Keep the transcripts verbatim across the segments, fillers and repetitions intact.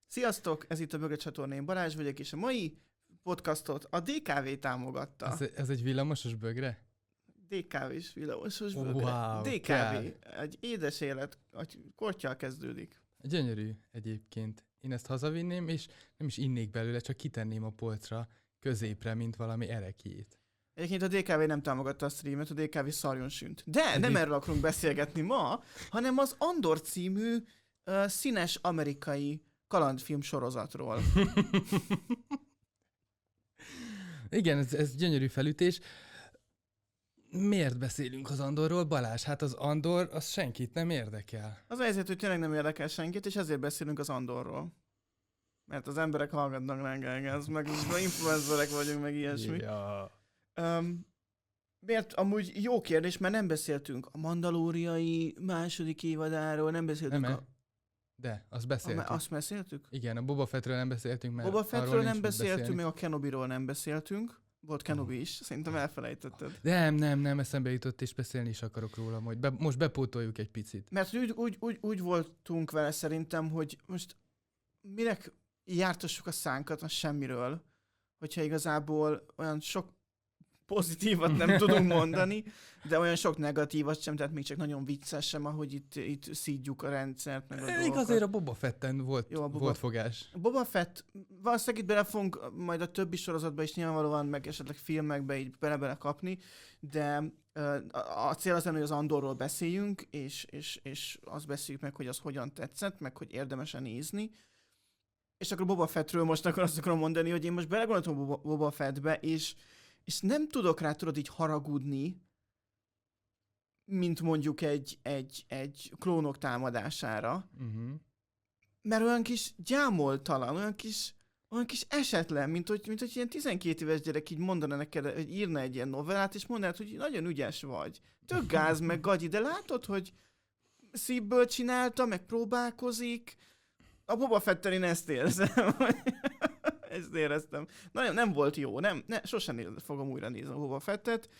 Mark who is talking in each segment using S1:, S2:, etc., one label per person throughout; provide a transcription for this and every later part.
S1: Sziasztok, ez itt a Bögre csatornán, Balázs vagyok, és a mai podcastot a dé ká vé támogatta.
S2: Ez, ez egy villamosos bögre?
S1: dé ká vés villamosos
S2: Wow,
S1: bögre. dé ká vé, kell. Egy édes élet, egy korttyal kezdődik.
S2: Gyönyörű egyébként. Én ezt hazavinném, és nem is innék belőle, csak kitenném a polcra középre, mint valami erekjét.
S1: Egyébként a dé ká vé nem támogatta a streamet, a dé ká vé szarjon sünt. De Egyéb... nem erről akarunk beszélgetni ma, hanem az Andor című uh, színes amerikai kalandfilm sorozatról.
S2: Igen, ez, ez gyönyörű felütés. Miért beszélünk az Andorról, Balázs? Hát az Andor, az senkit nem érdekel.
S1: Az azért, hogy tényleg nem érdekel senkit, és ezért beszélünk az Andorról. Mert az emberek hallgatnak ránk, ez meg influencerek vagyunk, meg ilyesmi.
S2: Ja.
S1: Um, miért? Amúgy jó kérdés, mert nem beszéltünk a Mandalóriai második évadáról, nem beszéltünk
S2: nem,
S1: a...
S2: De, azt beszéltük.
S1: A, azt beszéltük?
S2: Igen, a Boba Fettről nem beszéltünk, mert
S1: Boba Fettről nem beszéltünk,
S2: még
S1: a Kenobiról nem beszéltünk. Volt Kenobi oh. is, szerintem elfelejtetted.
S2: Nem, nem, nem, eszembe jutott, és beszélni is akarok róla, hogy be, most bepótoljuk egy picit.
S1: Mert úgy, úgy, úgy, úgy voltunk vele szerintem, hogy most minek jártassuk a szánkat a semmiről, hogyha igazából olyan sok pozitívat nem tudunk mondani, de olyan sok negatívat sem, tehát még csak nagyon vicces sem, ahogy itt, itt szídjuk a rendszert, meg a dolgokat.
S2: Még azért a Boba Fetten volt, Jó, a Boba, volt fogás.
S1: A Boba Fett, valószínűleg itt bele fogunk majd a többi sorozatba is nyilvánvalóan, meg esetleg filmekbe így bele-bele kapni, de uh, a cél az lenne, hogy az Andorról beszéljünk, és, és, és azt beszéljük meg, hogy az hogyan tetszett, meg hogy érdemes-e nézni. És akkor Boba Fettről most akkor azt akarom mondani, hogy én most belegondoltam Boba, Boba Fettbe, és és nem tudok rá, tudod, így haragudni, mint mondjuk egy, egy, egy klónok támadására,
S2: uh-huh.
S1: mert olyan kis gyámoltalan, olyan kis, olyan kis esetlen, mint hogy, mint hogy ilyen tizenkét éves gyerek így mondaná neked, hogy írna egy ilyen novellát, és mondanád, hogy nagyon ügyes vagy. Tök gáz, meg gagyi, de látod, hogy szívből csinálta, meg próbálkozik. A Boba Fettel én ezt érzem. Ezt éreztem. Nagyon nem volt jó, nem, ne, sosem néz, fogom újra nézni a Boba Fettet.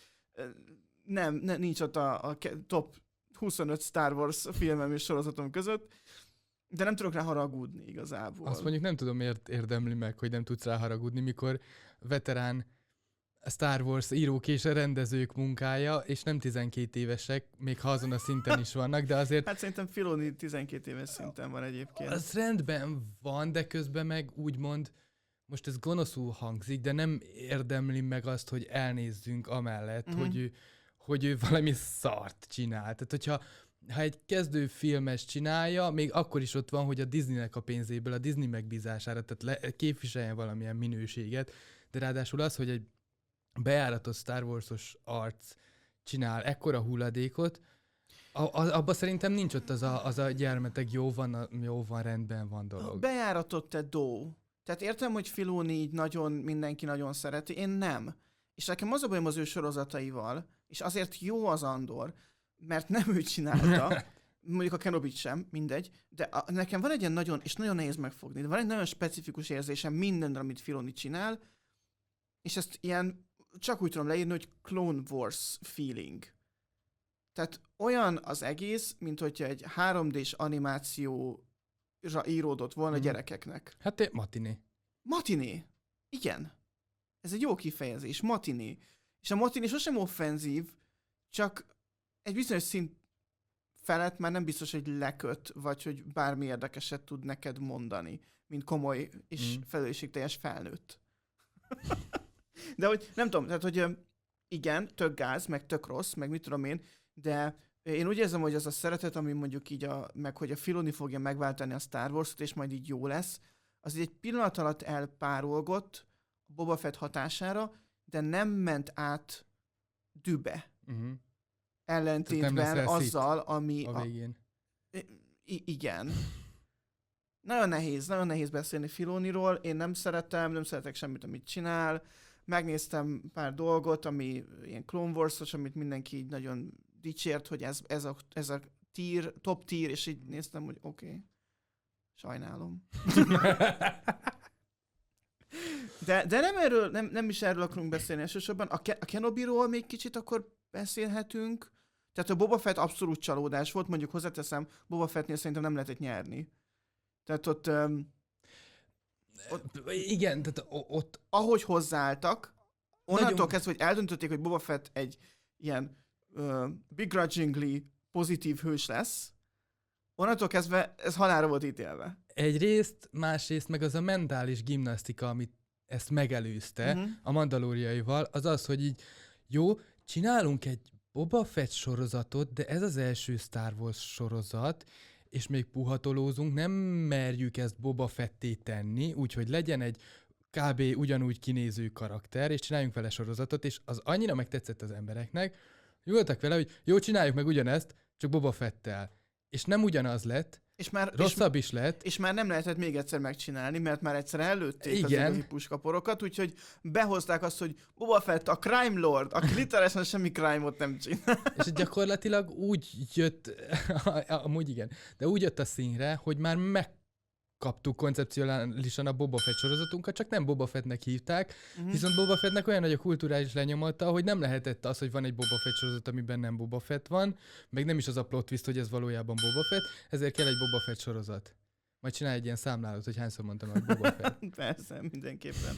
S1: Nem, ne, nincs ott a, a top huszonöt Star Wars filmem és sorozatom között, de nem tudok rá haragudni igazából.
S2: Azt mondjuk nem tudom, miért érdemli meg, hogy nem tudsz rá haragudni, mikor veterán Star Wars írók és rendezők munkája, és nem tizenkét évesek, még ha azon a szinten is vannak, de azért...
S1: Hát szerintem Filoni tizenkét éves szinten van egyébként.
S2: Az rendben van, de közben meg úgymond, most ez gonoszul hangzik, de nem érdemli meg azt, hogy elnézzünk amellett, uh-huh. hogy, ő, hogy ő valami szart csinál. Tehát, hogyha ha egy kezdő filmes csinálja, még akkor is ott van, hogy a Disneynek a pénzéből, a Disney megbízására, tehát le, képviseljen valamilyen minőséget, de ráadásul az, hogy egy bejáratott Star Wars-os arc csinál ekkora hulladékot, abban szerintem nincs ott az a, az a gyermetek jó van, jó van, rendben van dolog.
S1: Bejáratott te dó. Tehát értem, hogy Filoni így nagyon, mindenki nagyon szereti, én nem. És nekem az a bajom az ő sorozataival, és azért jó az Andor, mert nem ő csinálta, mondjuk a Kenobit sem, mindegy, de a, nekem van egy ilyen nagyon, és nagyon nehéz megfogni, de van egy nagyon specifikus érzésem mindenre, amit Filoni csinál, és ezt ilyen csak úgy tudom leírni, hogy Clone Wars feeling. Tehát olyan az egész, mint hogyha egy három dés animáció íródott volna
S2: hmm.
S1: a gyerekeknek.
S2: Hát é, matiné.
S1: Matiné. Igen. Ez egy jó kifejezés. Matiné. És a matiné sosem offenzív, csak egy bizonyos szint felett már nem biztos, hogy leköt, vagy hogy bármi érdekeset tud neked mondani, mint komoly és hmm. felelősségteljes felnőtt. De hogy nem tudom, tehát hogy igen, tök gáz, meg tök rossz, meg mit tudom én, de én úgy érzem, hogy az a szeretet, ami mondjuk így, a, meg hogy a Filoni fogja megváltani a Star Wars-ot, és majd így jó lesz, az egy pillanat alatt elpárolgott a Boba Fett hatására, de nem ment át dübe. Uh-huh. Ellentétben azzal, ami...
S2: A végén.
S1: A, I- igen. Nagyon nehéz, nagyon nehéz beszélni Filoniról, én nem szeretem, nem szeretek semmit, amit csinál. Megnéztem pár dolgot, ami ilyen Clone Wars-os, amit mindenki így nagyon dicsért, hogy ez, ez, a, ez a tier, top tier, és így néztem, hogy oké, okay, sajnálom. de, de nem erről, nem, nem is erről akarunk beszélni elsősorban. A, Ke- a Kenobiról még kicsit akkor beszélhetünk. Tehát a Boba Fett abszolút csalódás volt, mondjuk hozzáteszem, Boba Fettnél szerintem nem lehetett nyerni. Tehát ott... Um, ott,
S2: igen, tehát ott...
S1: Ahogy hozzáálltak, onnantól
S2: Nagyon...
S1: kezdve, hogy eldöntötték, hogy Boba Fett egy ilyen uh, begrudgingly pozitív hős lesz, onnantól kezdve ez halálra volt ítélve.
S2: Egyrészt, másrészt meg az a mentális gimnasztika, amit ezt megelőzte uh-huh. a mandalóriaival, az az, hogy így jó, csinálunk egy Boba Fett sorozatot, de ez az első Star Wars sorozat, és még puhatolózunk, nem merjük ezt Boba Fetté tenni, úgyhogy legyen egy kb. Ugyanúgy kinéző karakter, és csináljunk vele sorozatot, és az annyira megtetszett az embereknek, hogy voltak vele, hogy jó, csináljuk meg ugyanezt, csak Boba Fettel. És nem ugyanaz lett, és már, rosszabb és, is lett.
S1: És már nem lehetett még egyszer megcsinálni, mert már egyszer előtték
S2: igen.
S1: az igazi puskaporokat, úgyhogy behozták azt, hogy Boba Fett a crime lord, aki literálsan semmi crime-ot nem csinál.
S2: És gyakorlatilag úgy jött, amúgy igen, de úgy jött a színre, hogy már megkaptuk koncepcionálisan a Boba Fett sorozatunkat, csak nem Boba Fettnek hívták, uh-huh. viszont Boba Fettnek olyan nagy a kulturális lenyomata, hogy nem lehetett az, hogy van egy Boba Fett sorozat, amiben nem Boba Fett van, meg nem is az a plot twist, hogy ez valójában Boba Fett, ezért kell egy Boba Fett sorozat. Majd csinálj egy ilyen számlálót, hogy hányszor mondtam, hogy Boba Fett.
S1: Persze, mindenképpen.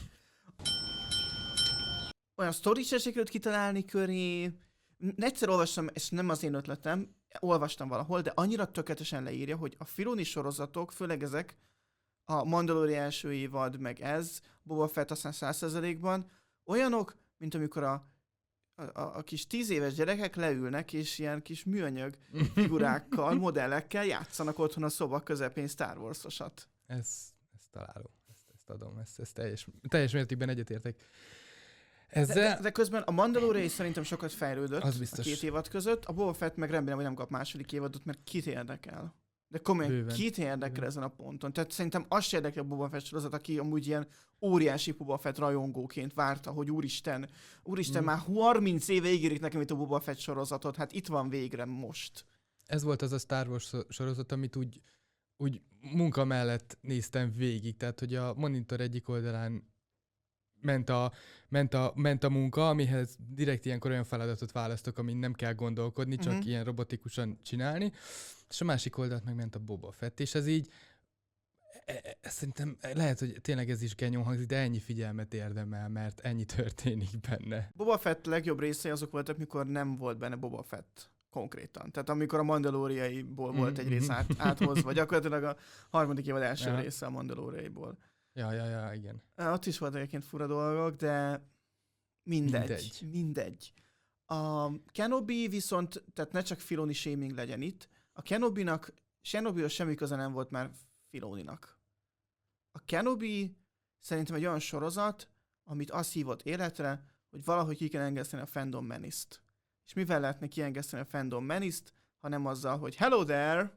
S1: Olyan sztorit sem sikerült kitalálni köré. Egyszer olvastam, és nem az én ötletem, olvastam valahol, de annyira tökéletesen leírja, hogy a Filoni sorozatok, főleg ezek, a Mandalorian első évad, meg ez, Boba Fett aztán száz százalékban, olyanok, mint amikor a, a, a kis tíz éves gyerekek leülnek, és ilyen kis műanyag figurákkal, modellekkel játszanak otthon a szoba közepén Star Wars-osat.
S2: Ez, ez találó, ezt, ezt adom, ezt, ezt teljes, teljes mértékben egyetértek. Ezzel...
S1: De, de közben a Mandalorian is szerintem sokat fejlődött
S2: az biztos.
S1: A két évad között, a Boba Fett meg remélem, hogy nem kap második évadot, mert kit érdekel. De komolyan, Bőven. kit érdekel Bőven. ezen a ponton? Tehát szerintem azt érdekel a Boba Fett sorozat, aki amúgy ilyen óriási Boba Fett rajongóként várta, hogy úristen, úristen, mm. már harminc éve ígérik nekem itt a Boba Fett sorozatot, hát itt van végre most.
S2: Ez volt az a Star Wars sorozat, amit úgy, úgy munka mellett néztem végig, tehát hogy a monitor egyik oldalán ment a, ment a, ment a munka, amihez direkt ilyenkor olyan feladatot választok, amin nem kell gondolkodni, csak uh-huh. ilyen robotikusan csinálni, és a másik oldalt meg ment a Boba Fett, és ez így e, e, szerintem lehet, hogy tényleg ez is genyó hangzik, de ennyi figyelmet érdemel, mert ennyi történik benne.
S1: Boba Fett legjobb részei azok voltak, mikor nem volt benne Boba Fett konkrétan. Tehát amikor a Mandaloriaiból mm-hmm. volt egy rész át, áthozva, gyakorlatilag a harmadik évad első ja. része a Mandaloriaiból.
S2: Ja, ja, ja, igen.
S1: Ott is voltak egyébként fura dolgok, de mindegy. Mindegy. mindegy. A Kenobi viszont, tehát ne csak Filoni shaming legyen itt, a Kenobinak, Kenobihoz semmi köze nem volt már Filoninak. A Kenobi szerintem egy olyan sorozat, amit azt hívott életre, hogy valahogy ki kell engeszteni a Fandom Menace-t. És mivel lehetne kiengeszteni a Fandom Menace-t, hanem azzal, hogy hello there!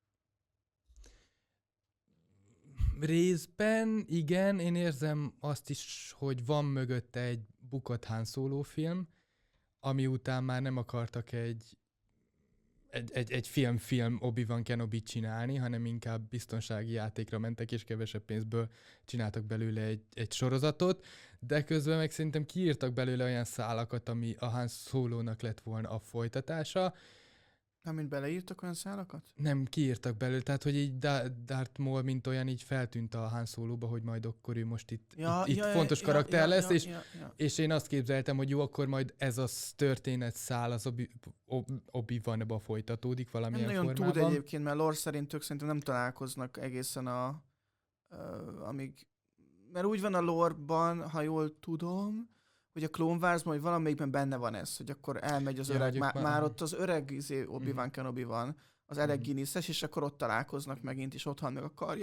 S2: Részben igen, én érzem azt is, hogy van mögötte egy bukott Han Solo film, ami után már nem akartak egy, egy, egy, egy film-film Obi-Wan Kenobi csinálni, hanem inkább biztonsági játékra mentek, és kevesebb pénzből csináltak belőle egy, egy sorozatot, de közben meg szerintem kiírtak belőle olyan szálakat, ami a Han Solo-nak lett volna a folytatása.
S1: Amint beleírtak olyan szálakat?
S2: Nem, kiírtak belőle, tehát hogy így Darth Maul, mint olyan, így feltűnt a Han Solo-ba, hogy majd akkor ő most itt, ja, itt, ja, itt fontos ja, karakter ja, lesz, ja, és, ja, ja. és én azt képzeltem, hogy jó, akkor majd ez a történet szál az Obi, Obi-Wan-ba folytatódik valamilyen
S1: nem nagyon
S2: formában.
S1: Tud egyébként, mert lore szerint ők szerintem nem találkoznak egészen a... Uh, amíg... Mert úgy van a lore-ban, ha jól tudom, hogy a Clone Wars-ban, hogy valamelyikben benne van ez, hogy akkor elmegy az ja, öreg, má, már, már ott az öreg izé, Obi-Wan mm. Kenobi van, az Alec mm. Guinness-es, és akkor ott találkoznak megint, és ott hal meg a karja.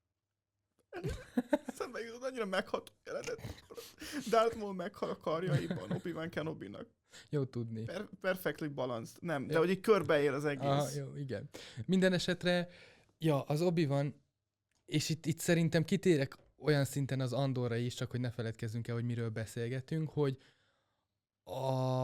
S1: Szemben jutott, annyira megható jelenet. Darth Maul meghal a karjaiban Obi-Wan Kenobinak.
S2: Jó tudni.
S1: Per- perfectly balanced. Nem, de ja. hogy így körbeér az egész.
S2: Aha, jó, igen. Minden esetre, ja, az Obi-Wan, és itt, itt szerintem kitérek olyan szinten az Andorra is, csak hogy ne feledkezzünk el, hogy miről beszélgetünk, hogy a,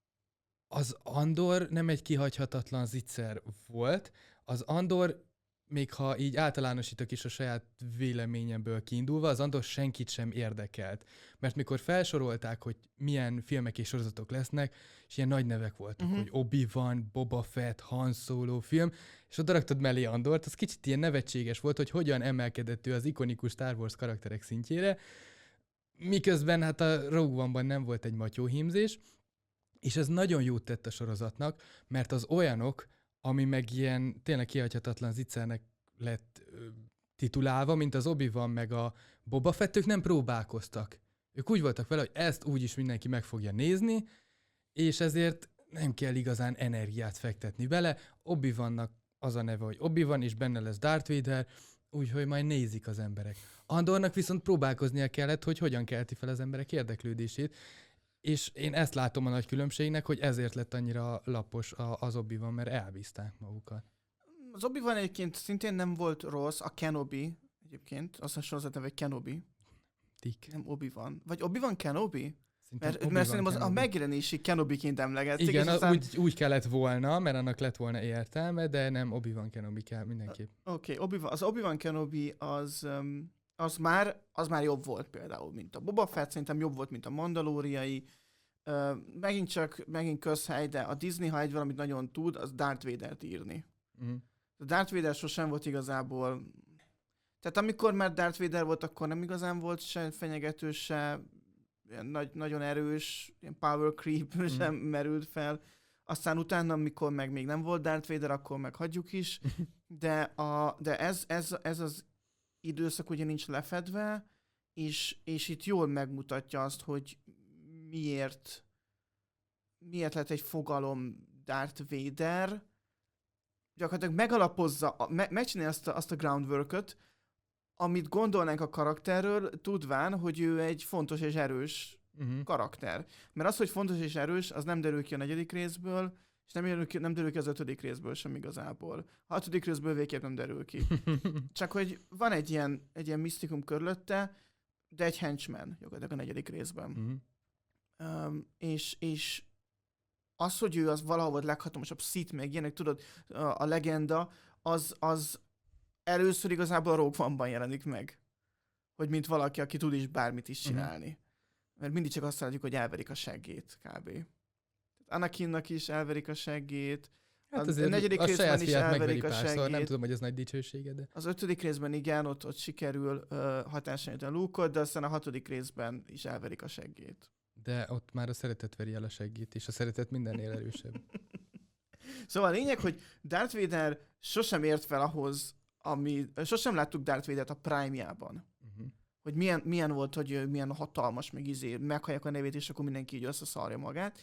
S2: az Andor nem egy kihagyhatatlan zicser volt. Az Andor még ha így általánosítok is a saját véleményemből kiindulva, az Andor senkit sem érdekelt. Mert mikor felsorolták, hogy milyen filmek és sorozatok lesznek, és ilyen nagy nevek voltak, uh-huh. hogy Obi-Wan, Boba Fett, Han Solo film, és oda raktad mellé Andort, az kicsit ilyen nevetséges volt, hogy hogyan emelkedett ő az ikonikus Star Wars karakterek szintjére, miközben hát a Rogue One-ban nem volt egy matyóhímzés, és ez nagyon jót tett a sorozatnak, mert az olyanok, ami meg ilyen tényleg kihagyhatatlan zicsernek lett ö, titulálva, mint az Obi-Wan meg a Boba Fett, ők nem próbálkoztak. Ők úgy voltak vele, hogy ezt úgyis mindenki meg fogja nézni, és ezért nem kell igazán energiát fektetni bele. Obi-Wannak az a neve, hogy Obi-Wan, és benne lesz Darth Vader, úgyhogy majd nézik az emberek. Andornak viszont próbálkoznia kellett, hogy hogyan kelti fel az emberek érdeklődését, és én ezt látom a nagy különbségnek, hogy ezért lett annyira lapos az Obi-Wan, mert elbízták magukat.
S1: Az Obi-Wan egyébként szintén nem volt rossz, a Kenobi egyébként, azt a sorozat neve Kenobi.
S2: Dick.
S1: Nem Obi-Wan. Vagy Obi-Wan Kenobi? Mert,
S2: Obi-Van
S1: mert szerintem az
S2: Kenobi.
S1: a megjelenési Kenobiként emlegették.
S2: Igen,
S1: aztán...
S2: úgy, úgy kellett volna, mert annak lett volna értelme, de nem Obi-Wan Kenobi kell mindenképp.
S1: Oké, okay, Obi-Wan, az Obi-Wan Kenobi az, um, az, már, az már jobb volt például, mint a Boba Fett, szerintem jobb volt, mint a Mandalóriai. Uh, megint csak, megint közhely, de a Disney, ha egy valamit nagyon tud, az Darth Vadert írni.
S2: Uh-huh.
S1: A Darth Vader sosem volt igazából... Tehát amikor már Darth Vader volt, akkor nem igazán volt se fenyegető, se ilyen nagy, nagyon erős, ilyen power creep mm. sem merült fel. Aztán utána, amikor meg még nem volt Darth Vader, akkor meg hagyjuk is. De, a, de ez, ez, ez az időszak ugye nincs lefedve, és, és itt jól megmutatja azt, hogy miért, miért lett egy fogalom Darth Vader. Gyakorlatilag megalapozza, me, megcsinálja azt a, azt a groundwork-öt, amit gondolnánk a karakterről, tudván, hogy ő egy fontos és erős uh-huh. karakter. Mert az, hogy fontos és erős, az nem derül ki a negyedik részből, és nem derül ki, nem derül ki az ötödik részből sem igazából. A hatodik részből végképp nem derül ki. Csak hogy van egy ilyen, egy ilyen misztikum körülötte, de egy henchman gyakorlatilag a negyedik részben. Uh-huh. Um, és, és az, hogy ő az valahol volt leghatalmasabb Sith, meg ilyenek, tudod, a, a legenda, az, az először igazából a Rogue One-ban jelenik meg. Hogy mint valaki, aki tud is bármit is csinálni. Uh-huh. Mert mindig csak azt látjuk, hogy elverik a seggét, kb. Anakinnak is elverik a seggét.
S2: Hát
S1: a negyedik
S2: a
S1: részben is elverik a
S2: párszor,
S1: seggét.
S2: nem tudom, hogy ez nagy dicsősége, de...
S1: Az ötödik részben igen, ott, ott sikerül uh, hatásanyítani a Luke-ot, de aztán a hatodik részben is elverik a seggét.
S2: De ott már a szeretet veri el a seggét, és a szeretet mindennél erősebb.
S1: Szóval a lényeg, hogy Darth Vader sosem ért fel ahhoz, ami... Sosem láttuk Darth Vadert a Prime-jában. Uh-huh. Hogy milyen, milyen volt, hogy milyen hatalmas, meg izé, meghallják a nevét, és akkor mindenki így összeszarja magát.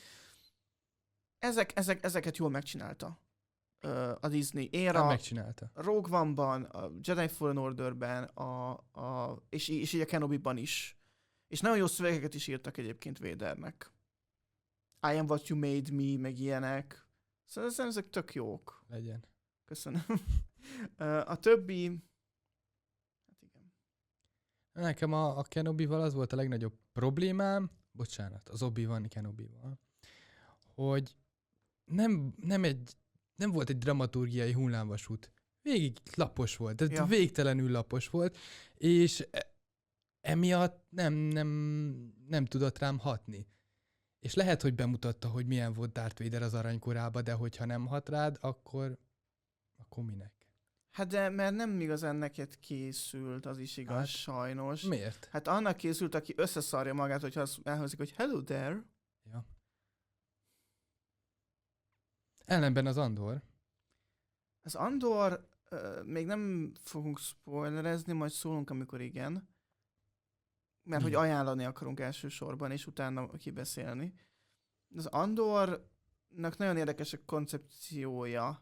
S1: Ezek, ezek, ezeket jól megcsinálta uh, a Disney éra.
S2: Nem megcsinálta.
S1: Rogue One-ban, a Jedi Fallen Order-ben, a, a, és, és így a Kenobi-ban is. És nagyon jó szövegeket is írtak egyébként Vadernek. I am what you made me, meg ilyenek. Szóval ezek tök jók.
S2: Legyen.
S1: Köszönöm. A többi... Hát igen.
S2: Nekem a, a Kenobi-val az volt a legnagyobb problémám, bocsánat, az Obi-Wan Kenobi-val, hogy nem, nem, egy, nem volt egy dramaturgiai hullámvasút. Végig lapos volt, tehát ja. végtelenül lapos volt, és emiatt nem, nem, nem tudott rám hatni. És lehet, hogy bemutatta, hogy milyen volt Darth Vader az aranykorában, de hogyha nem hat rád, akkor, akkor minek?
S1: Hát de mert nem igazán neked készült, az is igaz, hát, sajnos.
S2: Miért?
S1: Hát annak készült, aki összeszarja magát, hogyha azt elhozik, hogy hello there.
S2: Ja. Ellenben az Andor.
S1: Az Andor, uh, még nem fogunk spoilerezni, majd szólunk, amikor igen. Mert hmm. hogy ajánlani akarunk elsősorban, és utána kibeszélni. Az Andornak nagyon érdekes a koncepciója,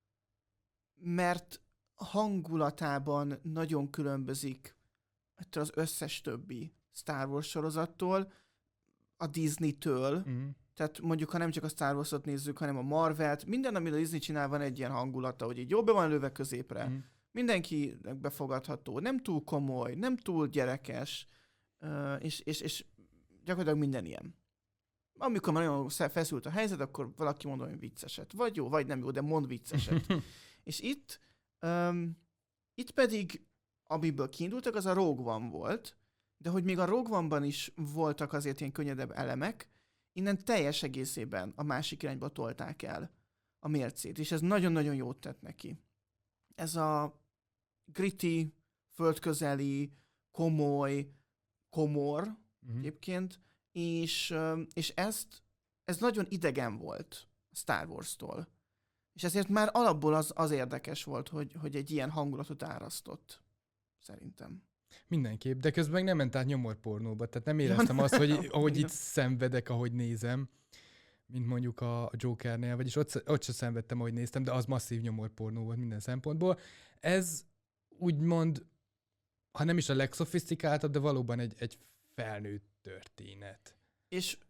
S1: mert hangulatában nagyon különbözik ettől az összes többi Star Wars sorozattól, a Disney-től. Mm. Tehát mondjuk, ha nem csak a Star Wars-ot nézzük, hanem a Marvelt, minden, amit a Disney csinál, van egy ilyen hangulata, hogy így jobban van lőve középre. Mm. Mindenkinek befogadható, nem túl komoly, nem túl gyerekes, uh, és, és, és gyakorlatilag minden ilyen. Amikor már nagyon feszült a helyzet, akkor valaki mondja, hogy vicceset. Vagy jó, vagy nem jó, de mond vicceset. És itt um, Itt pedig, amiből kiindultak, az a Rogue One volt, de hogy még a Rogue One-ban is voltak azért ilyen könnyedebb elemek, innen teljes egészében a másik irányba tolták el a mércét, és ez nagyon-nagyon jót tett neki. Ez a gritty, földközeli, komoly, komor uh-huh. egyébként, és, és ezt, ez nagyon idegen volt Star Wars-tól. És ezért már alapból az, az érdekes volt, hogy, hogy egy ilyen hangulatot árasztott, szerintem.
S2: Mindenképp, de közben meg nem ment át nyomorpornóba, tehát nem éreztem azt, hogy ahogy itt szenvedek, ahogy nézem, mint mondjuk a Jokernél, vagyis ott, ott sem szenvedtem, ahogy néztem, de az masszív nyomorpornó volt minden szempontból. Ez úgymond, ha nem is a legszofisztikáltabb, de valóban egy, egy felnőtt történet.
S1: És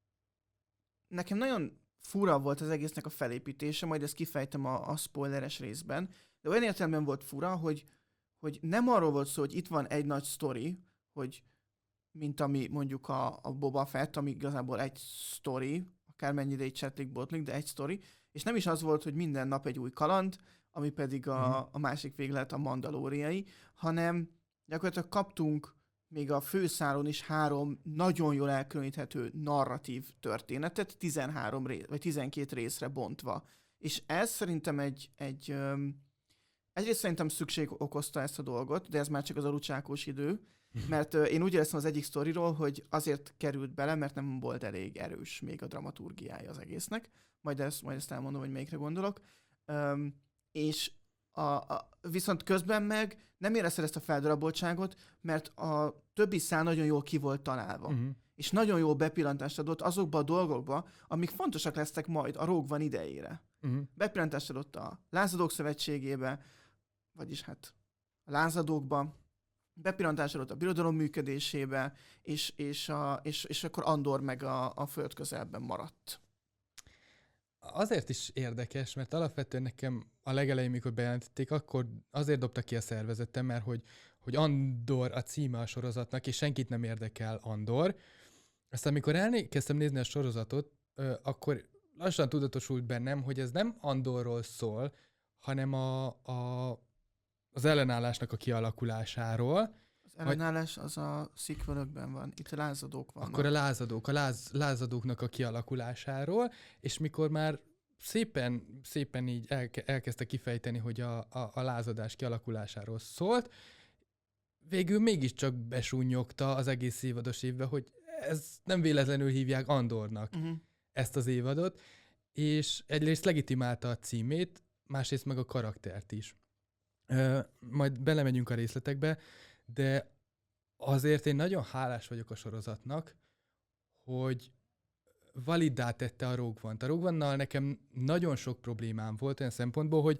S1: nekem nagyon fura volt az egésznek a felépítése, majd ezt kifejtem a, a spoileres részben, de olyan értelemben volt fura, hogy, hogy nem arról volt szó, hogy itt van egy nagy sztori, hogy mint ami mondjuk a, a Boba Fett, ami igazából egy sztori, akármennyire egy csetlik botlik, de egy sztori, és nem is az volt, hogy minden nap egy új kaland, ami pedig a, a másik véglet a mandalóriai, hanem gyakorlatilag kaptunk még a főszálon is három nagyon jól elkülöníthető narratív történetet, tizenhárom rész, vagy tizenkét részre bontva. És ez szerintem egy, egy um, egyrészt szerintem szükség okozta ezt a dolgot, de ez már csak az alucsákos idő, mert uh, én úgy éreztem az egyik sztoriról, hogy azért került bele, mert nem volt elég erős még a dramaturgiája az egésznek. Majd ezt, majd ezt elmondom, hogy melyikre gondolok. Um, és a, a, viszont közben meg nem érezted ezt a feldaraboltságot, mert a többi szál nagyon jól ki volt találva. Uh-huh. És nagyon jó bepillantást adott azokba a dolgokba, amik fontosak lesznek majd a Rogue One idejére. Uh-huh. Bepillantást adott a Lázadók Szövetségébe, vagyis hát a lázadókba, bepillantást adott a birodalom működésébe, és, és, a, és, és akkor Andor meg a, a föld közelben maradt.
S2: Azért is érdekes, mert alapvetően nekem a legelején, mikor bejelentették, akkor azért dobtak ki a szervezetem, mert hogy, hogy Andor a címe a sorozatnak, és senkit nem érdekel Andor. Aztán amikor elkezdtem nézni a sorozatot, akkor lassan tudatosult bennem, hogy ez nem Andorról szól, hanem a, a, az ellenállásnak a kialakulásáról.
S1: Az ellenállás az a sequelökben van, itt a lázadók vannak.
S2: Akkor a lázadók, a láz, lázadóknak a kialakulásáról, és mikor már szépen, szépen így elke, elkezdte kifejteni, hogy a, a, a lázadás kialakulásáról szólt, végül mégiscsak besúnyogta az egész évados évbe, hogy ez nem véletlenül hívják Andornak uh-huh. ezt az évadot, és egyrészt legitimálta a címét, másrészt meg a karaktert is. Ö, majd belemegyünk a részletekbe, de azért én nagyon hálás vagyok a sorozatnak, hogy validá tette a Rogue One-t. A Rogue One-nal nekem nagyon sok problémám volt olyan szempontból, hogy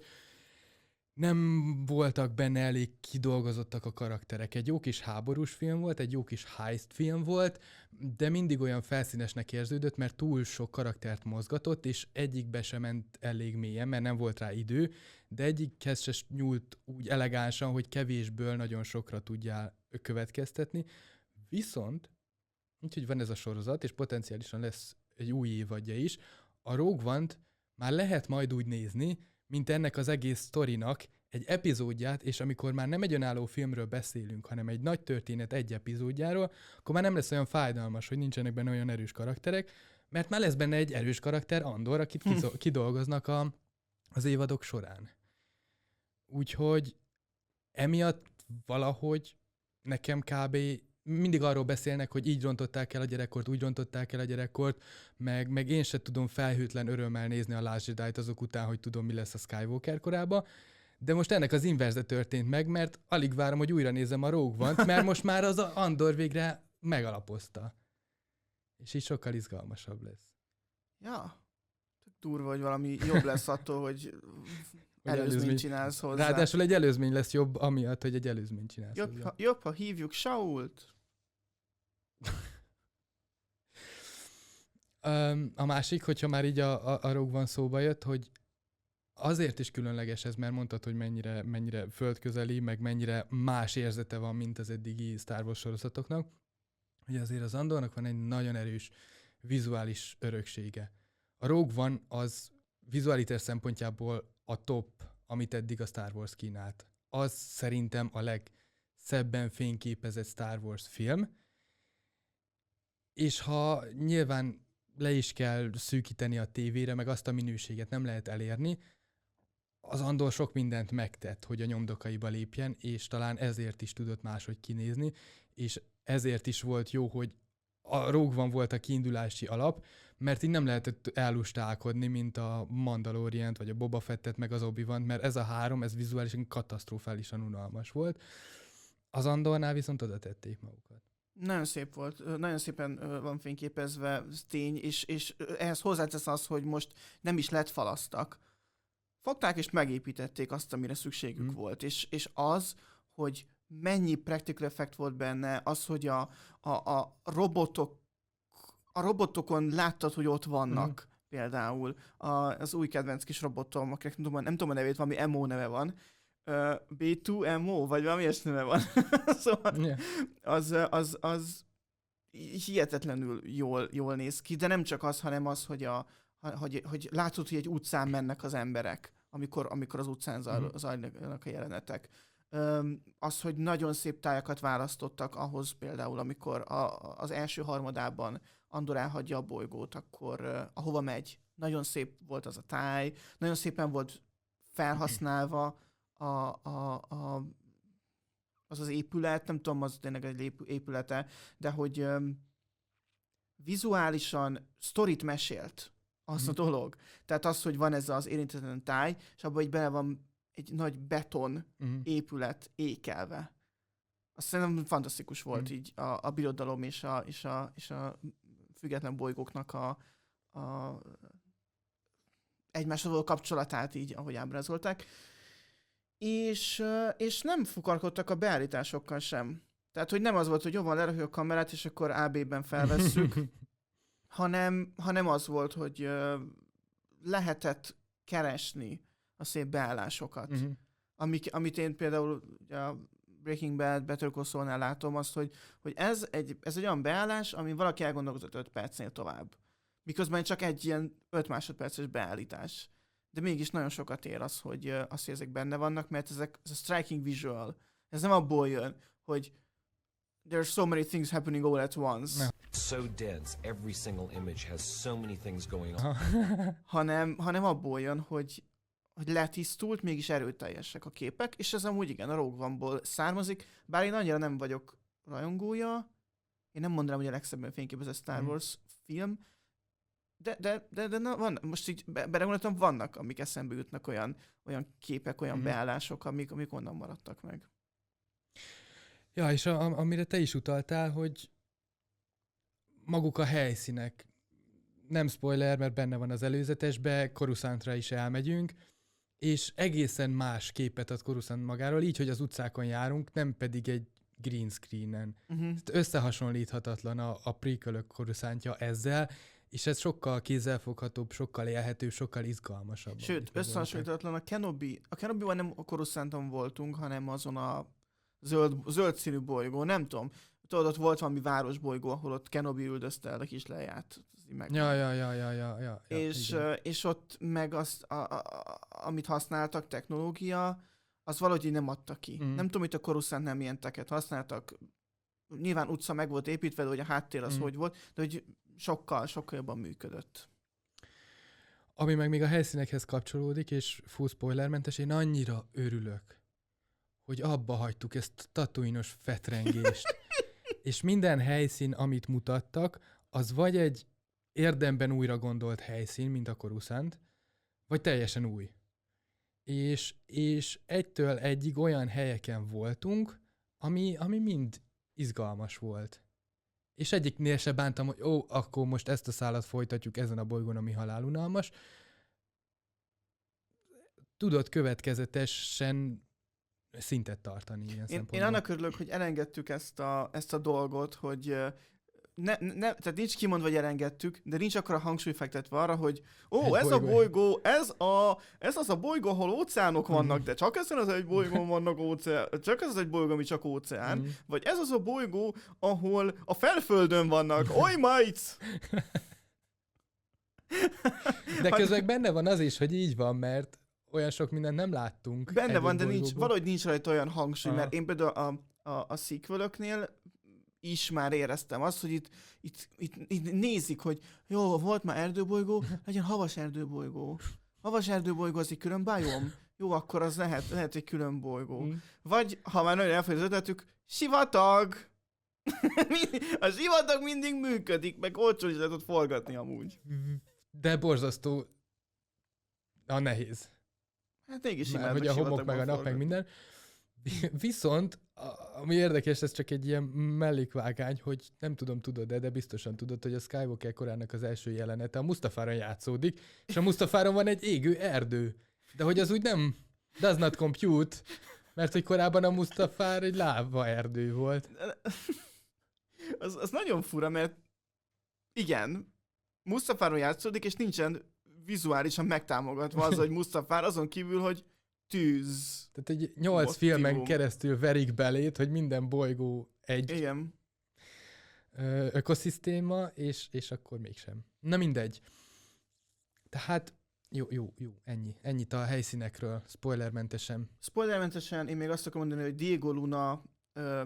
S2: nem voltak benne elég kidolgozottak a karakterek. Egy jó kis háborús film volt, egy jó kis heist film volt, de mindig olyan felszínesnek érződött, mert túl sok karaktert mozgatott, és egyikbe sem ment elég mélyen, mert nem volt rá idő, de egyikhez se nyúlt úgy elegánsan, hogy kevésből nagyon sokra tudjál következtetni. Viszont, úgyhogy van ez a sorozat, és potenciálisan lesz egy új évadja is, a Rogue One-t már lehet majd úgy nézni, mint ennek az egész sztorinak egy epizódját, és amikor már nem egy önálló filmről beszélünk, hanem egy nagy történet egy epizódjáról, akkor már nem lesz olyan fájdalmas, hogy nincsenek benne olyan erős karakterek, mert már lesz benne egy erős karakter, Andor, akit hm. kidolgoznak a, az évadok során. Úgyhogy emiatt valahogy nekem kb. Mindig arról beszélnek, hogy így rontották el a gyerekkort, úgy rontották el a gyerekkort, meg, meg én se tudom felhőtlen örömmel nézni a Last Jedi-t azok után, hogy tudom, mi lesz a Skywalker korában. De most ennek az inverze történt meg, mert alig várom, hogy újra nézem a Rogue One-t, mert most már az Andor végre megalapozta. És így sokkal izgalmasabb lesz.
S1: Ja, durva, hogy valami jobb lesz attól, hogy előzményt csinálsz hozzá.
S2: Ráadásul egy előzmény lesz jobb, amiatt, hogy egy előzményt csinálsz
S1: jobb,
S2: hozzá.
S1: Ha, jobb, ha hívjuk Sault.
S2: a másik, hogyha már így a, a, a Rogue One szóba jött, hogy azért is különleges ez, mert mondtad, hogy mennyire, mennyire földközeli, meg mennyire más érzete van, mint az eddigi Star Wars sorozatoknak, hogy azért az Andornak van egy nagyon erős vizuális öröksége. A Rogue One az vizualitás szempontjából a top, amit eddig a Star Wars kínált az szerintem a legszebben fényképezett Star Wars film, és ha nyilván le is kell szűkíteni a tévére, meg azt a minőséget nem lehet elérni, az Andor sok mindent megtett, hogy a nyomdokaiba lépjen, és talán ezért is tudott máshogy kinézni, és ezért is volt jó, hogy a Rogue One volt a kiindulási alap, mert így nem lehetett ellustálkodni, mint a Mandalorient, vagy a Boba Fettet, meg az Obi-Wan, mert ez a három, ez vizuálisan katasztrofálisan unalmas volt. Az Andornál viszont oda tették magukat.
S1: Nagyon szép volt, nagyon szépen van fényképezve, tény, és, és ehhez hozzátesz az, hogy most nem is lett falasztak. Fogták és megépítették azt, amire szükségük mm. volt, és, és az, hogy mennyi practical effect volt benne, az, hogy a, a, a robotok, a robotokon láttad, hogy ott vannak, mm. például a, az új kedvenc kis robotom, akinek nem tudom, nem tudom a nevét, valami em o neve van, uh, bé kettő em o, vagy valami ilyes neve van. Szóval yeah. az, az, az hihetetlenül jól, jól néz ki, de nem csak az, hanem az, hogy, a, hogy, hogy látod, hogy egy utcán mennek az emberek, amikor, amikor az utcán zajlanak a jelenetek. Az, hogy nagyon szép tájakat választottak ahhoz például, amikor a, az első harmadában Andor elhagyja a bolygót, akkor uh, ahova megy. Nagyon szép volt az a táj, nagyon szépen volt felhasználva a, a, a, az az épület, nem tudom, az tényleg egy épülete, de hogy um, vizuálisan sztorit mesélt az mm. a dolog. Tehát az, hogy van ez az érintetlen táj, és abban így bele van egy nagy beton uh-huh. épület ékelve. Azt szerintem fantasztikus volt uh-huh. így a, a birodalom és a, és, a, és a független bolygóknak a, a egymáshoz való kapcsolatát így, ahogy ábrázolták. És, és nem fukarkodtak a beállításokkal sem. Tehát, hogy nem az volt, hogy jó van, lerakjuk a kamerát, és akkor á bé-ben felvesszük, hanem, hanem az volt, hogy lehetett keresni a szép beállásokat. Uh-huh. Amik, amit én például a Breaking Bad, Better Call Saul-nál látom azt, hogy, hogy ez, egy, ez egy olyan beállás, ami valaki elgondolkozott öt percnél tovább. Miközben csak egy ilyen öt másodperces beállítás. De mégis nagyon sokat ér az, hogy, az, hogy ezek benne vannak, mert ezek, ez a striking visual. Ez nem abból jön, hogy there are so many things happening all at once. No.
S3: So dense, every single image has so many things going on.
S1: hanem, hanem abból jön, hogy hogy letisztult, mégis erőteljesek a képek, és ez amúgy igen, a Rogue One-ból származik, bár én annyira nem vagyok rajongója, én nem mondanám, hogy a legszebben fényképezett Star Wars mm. film, de, de, de, de na, van, most így be, belegondoltam, vannak, amik eszembe jutnak, olyan, olyan képek, olyan mm. beállások, amik, amik onnan maradtak meg.
S2: Ja, és a, amire te is utaltál, hogy maguk a helyszínek, nem spoiler, mert benne van az előzetesbe, Coruscantra is elmegyünk, és egészen más képet ad Coruscant magáról, így, hogy az utcákon járunk, nem pedig egy green screenen. Uh-huh. Összehasonlíthatatlan a, a prequel-ök Coruscantja ezzel, és ez sokkal kézzelfoghatóbb, sokkal élhetőbb, sokkal izgalmasabb.
S1: Sőt, összehasonlíthatatlan a Kenobi. A Kenobi-ban nem a Coruscanton voltunk, hanem azon a zöld, zöld színű bolygó, nem tudom. Tudod, ott volt valami városbolygó, ahol ott Kenobi üldözte el a kis leját.
S2: Ja, ja, ja, ja, ja, ja,
S1: és, uh, és ott meg azt, a, a, a, amit használtak, technológia, az valahogy így nem adta ki. Mm. Nem tudom, hogy a Coruscant nem ilyen teket használtak. Nyilván utca meg volt építve, de hogy a háttér az mm. hogy volt, de hogy sokkal, sokkal jobban működött.
S2: Ami meg még a helyszínekhez kapcsolódik, és full spoilermentes, én annyira örülök, hogy abba hagytuk ezt a Tatooine-os fetrengést. És minden helyszín, amit mutattak, az vagy egy érdemben újra gondolt helyszín, mint a Coruscant, vagy teljesen új. És, és egytől egyig olyan helyeken voltunk, ami, ami mind izgalmas volt. És egyiknél se bántam, hogy ó, akkor most ezt a szállat folytatjuk ezen a bolygón, ami halálunalmas. Tudod következetesen szintet tartani ilyen
S1: én,
S2: szempontból.
S1: Én annak örülök, hogy elengedtük ezt a, ezt a dolgot, hogy ne, ne, tehát nincs kimondva, hogy elengedtük, de nincs akkora hangsúly fektetve arra, hogy ó, egy ez bolygó. a bolygó, ez, a, ez az a bolygó, ahol óceánok vannak, mm. de csak ezen az egy bolygón vannak óceán, csak ez az egy bolygó, ami csak óceán, mm. vagy ez az a bolygó, ahol a felföldön vannak, oly mates!
S2: De közben benne van az is, hogy így van, mert olyan sok mindent nem láttunk.
S1: Benne van, de nincs,
S2: bolygóból.
S1: valahogy nincs rajta olyan hangsúly,
S2: Aha.
S1: mert én például a, a, a sequelöknél is már éreztem azt, hogy itt, itt, itt, itt nézik, hogy jó, volt már erdőbolygó, legyen havas erdőbolygó. Havas erdőbolygó az egy külön biom. Jó, akkor az lehet, lehet egy külön bolygó.
S2: Mm.
S1: Vagy, ha már nagyon elfogy az ötletük, sivatag! A sivatag mindig működik, meg olcsó is lehet ott forgatni amúgy.
S2: De borzasztó a nehéz.
S1: Hát mégis
S2: Mert
S1: imádok
S2: hogy a homok
S1: sivatagban
S2: meg a nap meg
S1: forgatni.
S2: minden. Viszont, a- ami érdekes, ez csak egy ilyen mellékvágány, hogy nem tudom, tudod de de biztosan tudod, hogy a Skywalker korának az első jelenete a Mustafáron játszódik, és a Mustafáron van egy égő erdő. De hogy az úgy nem does not compute, mert hogy korábban a Mustafár egy láva erdő volt.
S1: az, az nagyon fura, mert igen, Mustafáron játszódik, és nincsen vizuálisan megtámogatva az, hogy Mustafár, azon kívül, hogy tűz.
S2: Tehát egy nyolc
S1: Motivum.
S2: filmen keresztül verik belét, hogy minden bolygó egy
S1: Igen.
S2: ö, ökoszisztéma, és, és akkor mégsem. Na mindegy. Tehát jó, jó, jó, ennyi. Ennyit a helyszínekről, spoilermentesen.
S1: Spoilermentesen én még azt akarom mondani, hogy Diego Luna uh,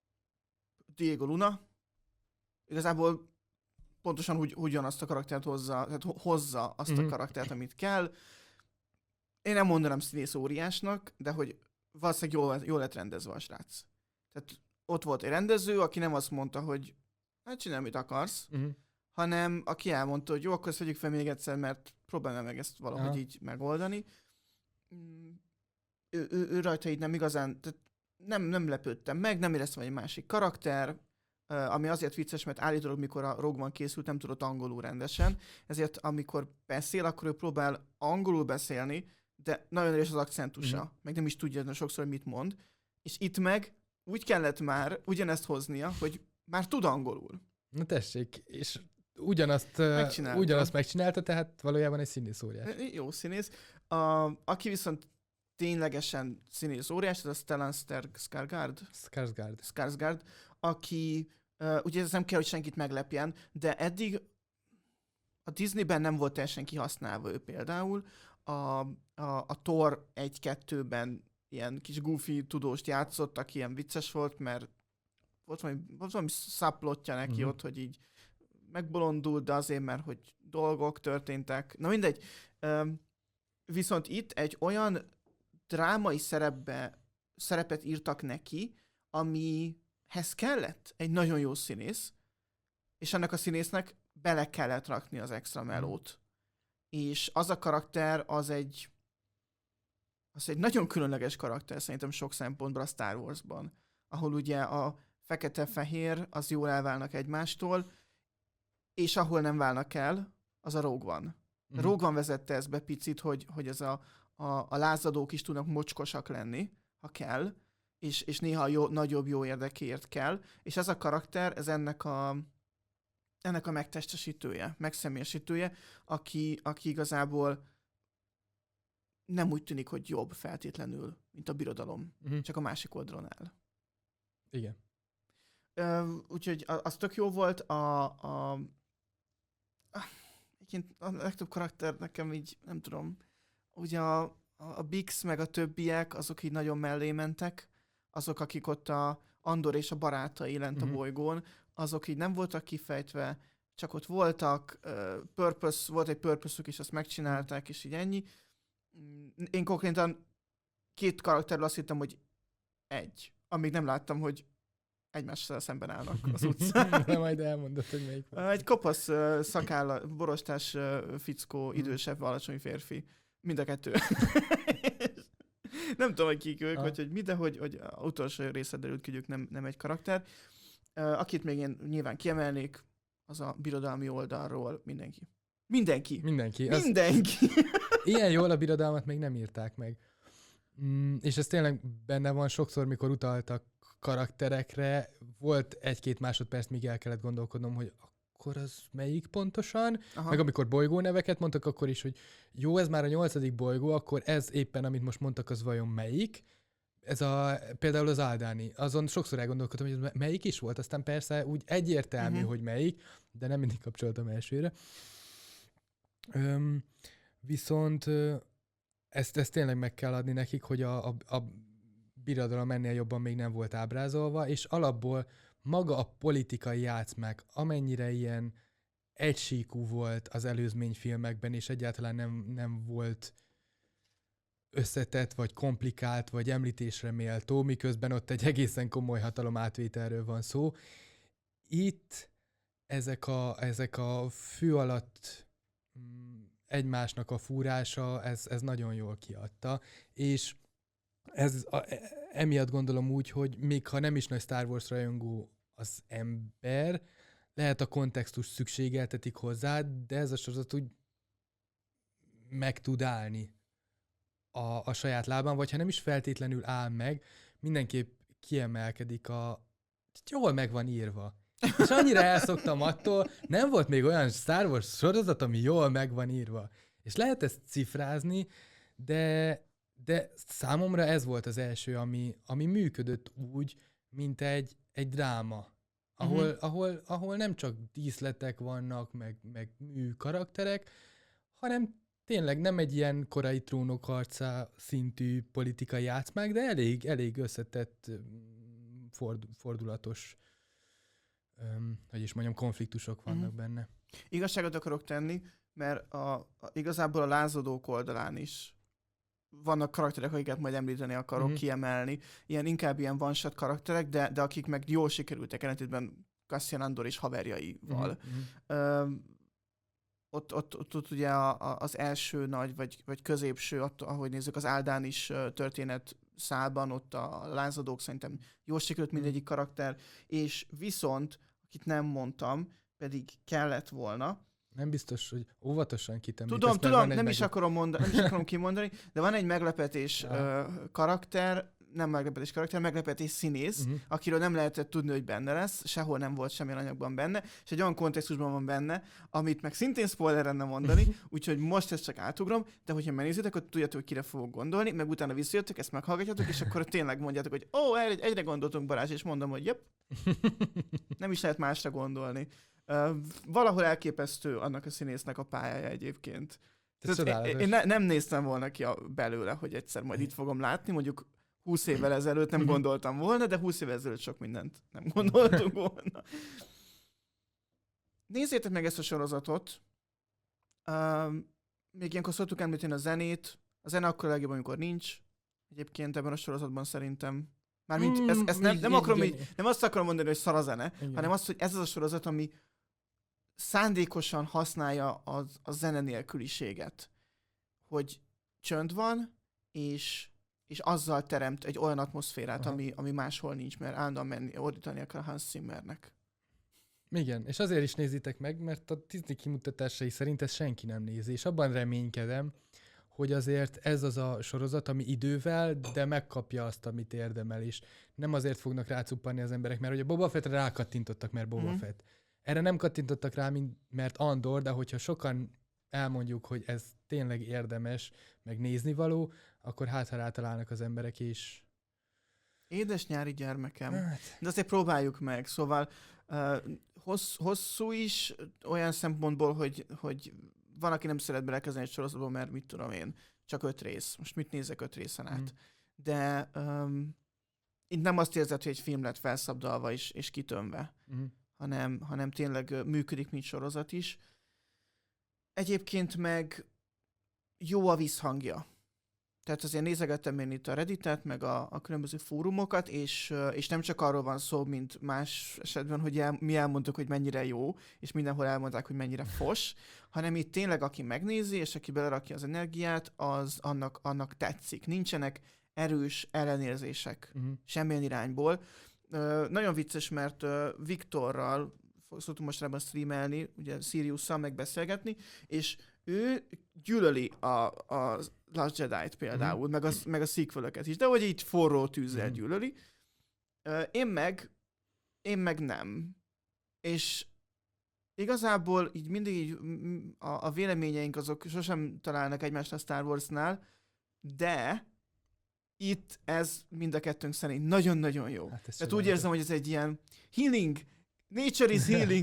S1: Diego Luna igazából pontosan úgy, ugyanazt a karaktert hozza, tehát ho- hozza azt
S2: Mhm.
S1: a karaktert, amit kell. Én nem mondanám színész óriásnak, de hogy valószínűleg jól, jól lett rendezve a srác. Tehát ott volt egy rendező, aki nem azt mondta, hogy hát csinálj, mit akarsz,
S2: Uh-huh.
S1: hanem aki elmondta, hogy jó, akkor ezt vegyük fel még egyszer, mert próbálj meg ezt valahogy
S2: Aha.
S1: így megoldani. Mm, Ő, ő, ő rajta így nem igazán, tehát nem, nem lepődtem meg, nem éreztem, hogy egy másik karakter, uh, ami azért vicces, mert állítólag, mikor a Rogue One készült, nem tudott angolul rendesen, ezért amikor beszél, akkor ő próbál angolul beszélni, de nagyon erős az akcentusa,
S2: Mhm.
S1: meg nem is tudja sokszor, mit mond, és itt meg úgy kellett már ugyanezt hoznia, hogy már tud angolul.
S2: Na tessék, és ugyanazt, ö,
S1: Megcsinálta.
S2: ugyanazt megcsinálta, tehát valójában egy színész óriás.
S1: Jó színész. A, aki viszont ténylegesen színész óriás, ez a Stellan Ster- Skarsgård,
S2: Skarsgård.
S1: Skarsgård, aki, uh, ugye ez nem kell, hogy senkit meglepjen, de eddig a Disneyben nem volt teljesen kihasználva ő például. A, a, a Thor egy-kettőben ilyen kis goofy tudóst játszott, aki ilyen vicces volt, mert volt valami, volt valami szaplotja neki
S2: Mhm.
S1: uh-huh. ott, hogy így megbolondult, de azért, mert hogy dolgok történtek. Na mindegy. Üm, viszont itt egy olyan drámai szerepbe, szerepet írtak neki, amihez kellett egy nagyon jó színész, és ennek a színésznek bele kellett rakni az extra melót. És az a karakter, az egy az egy nagyon különleges karakter szerintem sok szempontból a Star Warsban, ahol ugye a fekete-fehér az jól elválnak egymástól, és ahol nem válnak el, az a Rogue One.
S2: Mhm.
S1: A Rogue One vezette ezt be picit, hogy, hogy ez a, a, a lázadók is tudnak mocskosak lenni, ha kell, és, és néha jó, nagyobb jó érdekéért kell, és ez a karakter, ez ennek a ennek a megtestesítője, megszemélyesítője, aki, aki igazából nem úgy tűnik, hogy jobb feltétlenül, mint a birodalom,
S2: Mhm.
S1: csak a másik oldalon áll.
S2: Igen.
S1: Ö, úgyhogy a- az tök jó volt, a, a, a, egyébként a legtöbb karakter nekem így, nem tudom, ugye a, a, a Bix meg a többiek, azok így nagyon mellé mentek, azok, akik ott a Andor és a barátai lent
S2: Mhm.
S1: a bolygón, azok így nem voltak kifejtve, csak ott voltak, uh, purpose, volt egy purpose-ük, és azt megcsinálták, és így ennyi. Mm, Én konkrétan két karakterről azt hittem, hogy egy, amíg nem láttam, hogy egymással szemben állnak az utcán.
S2: De majd elmondod, hogy melyik volt.
S1: Egy kopasz uh, szakálla, borostás uh, fickó, idősebb, alacsony férfi. Mind a kettő. Nem tudom, hogy kik ők,
S2: Ah.
S1: vagy hogy mi, de hogy, hogy a utolsó része derült ki, hogy ők nem, nem egy karakter. Uh, akit még én nyilván kiemelnék, az a birodalmi oldalról mindenki. Mindenki.
S2: Mindenki. Az,
S1: Mindenki.
S2: ilyen jól a birodalmat még nem írták meg. Mm, és ez tényleg benne van sokszor, mikor utaltak karakterekre, volt egy-két másodperc, míg el kellett gondolkodnom, hogy akkor az melyik pontosan?
S1: Aha.
S2: Meg amikor bolygóneveket mondtak, akkor is, hogy jó, ez már a nyolcadik bolygó, akkor ez éppen, amit most mondtak, az vajon melyik? Ez a, például az Aldáni. Azon sokszor elgondolkodtam, hogy ez me- melyik is volt, aztán persze úgy egyértelmű,
S1: Mhm.
S2: hogy melyik, de nem mindig kapcsoltam elsőre. Öm, viszont ö, ezt, ezt tényleg meg kell adni nekik, hogy a, a, a birodalom ennél jobban még nem volt ábrázolva, és alapból maga a politikai játszmák, amennyire ilyen egysíkú volt az előzmény filmekben, és egyáltalán nem, nem volt összetett, vagy komplikált, vagy említésre méltó, miközben ott egy egészen komoly hatalomátvételről van szó. Itt ezek a, ezek a fű alatt egymásnak a fúrása, ez, ez nagyon jól kiadta, és ez a, emiatt gondolom úgy, hogy még ha nem is nagy Star Wars rajongó az ember, lehet a kontextus szükségeltetik hozzá, de ez a sorozat úgy meg tud állni a, a saját lábán, vagy ha nem is feltétlenül áll meg, mindenképp kiemelkedik a... jól meg van írva. És annyira elszoktam attól, nem volt még olyan Star Wars sorozat, ami jól meg van írva. És lehet ezt cifrázni, de, de számomra ez volt az első, ami, ami működött úgy, mint egy, egy dráma. Ahol, uh-huh. ahol, ahol nem csak díszletek vannak, meg, meg mű karakterek, hanem tényleg nem egy ilyen korai Trónok harca szintű politikai játszmák, de elég, elég összetett, ford, fordulatos, um, hogy is mondjam, konfliktusok vannak uh-huh. benne.
S1: Igazságot akarok tenni, mert a, a, igazából a lázadók oldalán is vannak karakterek, akiket majd említeni akarok, uh-huh. kiemelni. Ilyen, inkább ilyen one-shot karakterek, de, de akik meg jól sikerültek, ellentétben Cassian Andor és haverjaival. Uh-huh. Uh, ott, ott, ott, ott ugye a, a, az első nagy, vagy, vagy középső, attól, ahogy nézzük, az Áldán is uh, történet szálban, ott a lázadók szerintem jól sikerült mindegyik karakter, és viszont, akit nem mondtam, pedig kellett volna.
S2: Nem biztos, hogy óvatosan kitemlítesz.
S1: Tudom, tudom, nem is, akarom mondani, nem is akarom kimondani, de van egy meglepetés ja. uh, karakter, nem meglepetés karakter, meglepetés színész, uh-huh. akiről nem lehetett tudni, hogy benne lesz, sehol nem volt semmilyen anyagban benne, és egy olyan kontextusban van benne, amit meg szintén spoiler lenne mondani, úgyhogy most ezt csak átugrom, de hogyha megnézitek, akkor tudjátok, hogy kire fogok gondolni, meg utána visszajöttök, ezt meghallgatjátok, és akkor tényleg mondjátok, hogy ó, oh, egyre gondoltunk, Balázs, és mondom, hogy jöp, nem is lehet másra gondolni. Uh, valahol elképesztő annak a színésznek a pályája egyébként. Tehát én, én ne, nem néztem volna ki a, belőle, hogy egyszer majd itt fogom látni, mondjuk húsz évvel ezelőtt nem gondoltam volna, de húsz évvel ezelőtt sok mindent nem gondoltunk volna. Nézzétek meg ezt a sorozatot. Uh, még ilyenkor szoktuk említeni a zenét. A zene akkor a legjobb, amikor nincs. Egyébként ebben a sorozatban szerintem. Mármint mm, ezt, ezt nem, nem, akarom így, nem azt akarom mondani, hogy szar a zene, igen. hanem azt, hogy ez az a sorozat, ami szándékosan használja az, a zene nélküliséget. Hogy csönd van, és, és azzal teremt egy olyan atmoszférát, ami, ami máshol nincs, mert állandóan menni, ordítania kell Hans Zimmernek.
S2: Igen, és azért is nézitek meg, mert a Disney kimutatásai szerint ezt senki nem nézi, és abban reménykedem, hogy azért ez az a sorozat, ami idővel, de megkapja azt, amit érdemel, és nem azért fognak rácuppanni az emberek, mert hogy a Boba Fettre rákattintottak, mert Boba mm. Fett. Erre nem kattintottak rá, mert Andor, de hogyha sokan elmondjuk, hogy ez tényleg érdemes, meg néznivaló, akkor hát ha rátalálnak az emberek is.
S1: Édes nyári gyermekem. Hát. De azért próbáljuk meg, szóval uh, hossz, hosszú is olyan szempontból, hogy, hogy van, aki nem szeret belekezdeni egy sorozatból, mert mit tudom én, csak öt rész. Most mit nézek öt részen át? Mm. De um, itt nem azt érzed, hogy egy film lett felszabdalva és, és kitömve, mm. hanem, hanem tényleg működik, mint sorozat is. Egyébként meg jó a visszhangja. Tehát azért nézegettem én itt a Redditet, meg a, a különböző fórumokat, és, és nem csak arról van szó, mint más esetben, hogy el, mi elmondtuk, hogy mennyire jó, és mindenhol elmondták, hogy mennyire fos, hanem itt tényleg, aki megnézi, és aki belerakja az energiát, az annak, annak tetszik. Nincsenek erős ellenérzések uh-huh. semmilyen irányból. Uh, nagyon vicces, mert uh, Viktorral szoktunk most ebben streamelni, ugye Siriusszal megbeszélgetni, és ő gyűlöli a, a Last Jedi-t például, mm. meg, a, meg a sequel-öket is, de hogy így forró tűzzel mm. gyűlöli. Uh, én meg, én meg nem. És igazából így mindig így a, a véleményeink azok sosem találnak egymásra a Star Warsnál, de itt ez mind a kettőnk szerint nagyon-nagyon jó. Hát tehát úgy érzem, hogy ez egy ilyen healing, nature is healing, Star Wars, fa- Star Wars fans are coming together and enjoying uh, Andor.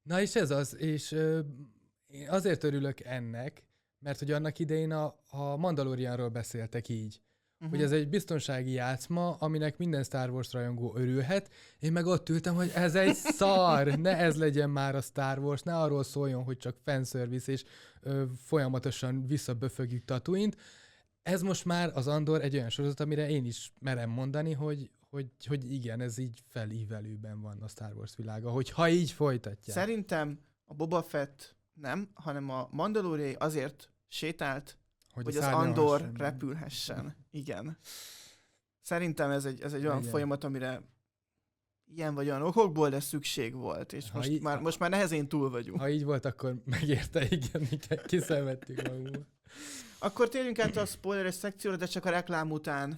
S2: Na és ez az, és ö, én azért örülök ennek, mert hogy annak idején a, a Mandalorianról beszéltek így, uh-huh. hogy ez egy biztonsági játszma, aminek minden Star Wars rajongó örülhet. Én meg ott ültem, hogy ez egy szar, ne ez legyen már a Star Wars, ne arról szóljon, hogy csak fanservice, és ö, folyamatosan visszaböfögjük Tatooine-t. Ez most már az Andor egy olyan sorozat, amire én is merem mondani, hogy, hogy, hogy igen, ez így felívelőben van a Star Wars világa, hogy ha így folytatják.
S1: Szerintem a Boba Fett nem, hanem a Mandaloriai azért sétált, hogy, hogy az Andor sem repülhessen. Igen. Szerintem ez egy, ez egy olyan igen. folyamat, amire ilyen vagy olyan okokból, de szükség volt, és most, így, már, most már nehezén túl vagyunk.
S2: Ha így volt, akkor megérte, igen, igen, kiszenvedtük magunkból.
S1: Akkor térjünk át a spoileres szekcióra, de csak a reklám után.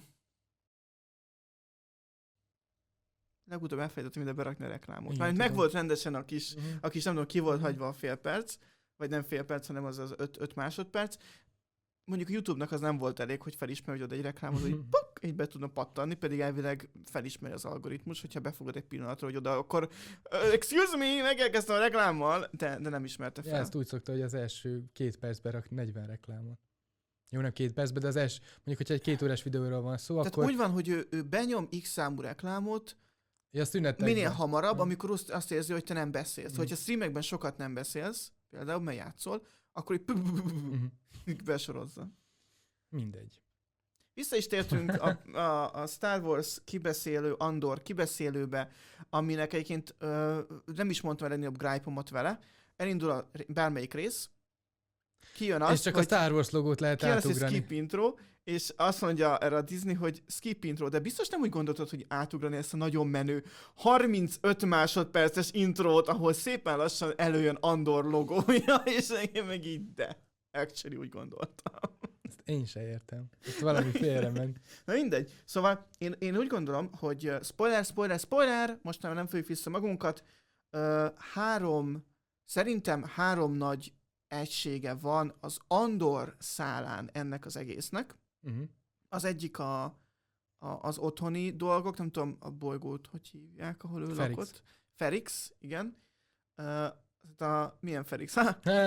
S1: Legutóbb elfelejtettem ide berakni a reklámot. Már meg volt rendesen a kis, uh-huh. a kis, nem tudom, ki volt uh-huh. hagyva a fél perc, vagy nem fél perc, hanem az az öt másodperc. Mondjuk a YouTube-nak az nem volt elég, hogy felismerj, hogy oda egy reklámot, hogy pok, így be tudna pattanni, pedig elvileg felismeri az algoritmus, hogyha befogad egy pillanatra, hogy oda, akkor uh, excuse me, megérkeztem a reklámmal, de, de nem ismerte fel.
S2: Ja, ezt úgy szokta, hogy az első két percben rak negyven reklámot. Jó, nem két percben, de az első, mondjuk, hogyha egy két órás videóról van szó,
S1: tehát
S2: akkor...
S1: úgy van, hogy ő, ő benyom X számú reklámot,
S2: ja,
S1: minél hamarabb, amikor azt, azt érzi, hogy te nem beszélsz. Mm. Hogyha streamekben sokat nem beszélsz, például, mert játszol, akkor így besorozza.
S2: Mindegy.
S1: Vissza is tértünk a, a, a Star Wars kibeszélő, Andor kibeszélőbe, aminek egyébként ö, nem is mondtam el legnagyobb gripe-omat vele. Elindul a bármelyik rész, kijön az,
S2: és csak a Star Wars logót lehet átugrani.
S1: Kijön skip intro, és azt mondja erre a Disney, hogy skip intro, de biztos nem úgy gondoltad, hogy átugrani ezt a nagyon menő harmincöt másodperces intrót, ahol szépen lassan előjön Andor logója, és én meg így, de actually úgy gondoltam.
S2: Ezt én se értem. Ezt valami félrement.
S1: Na mindegy. Szóval én, én úgy gondolom, hogy spoiler, spoiler, spoiler, most már nem fogjuk vissza magunkat, uh, három, szerintem három nagy egysége van az Andor szálán ennek az egésznek. Uh-huh. Az egyik a, a, az otthoni dolgok, nem tudom a bolygót, hogy hívják, ahol ő
S2: Ferix.
S1: lakott. Ferix, igen. Uh, a, milyen Ferix?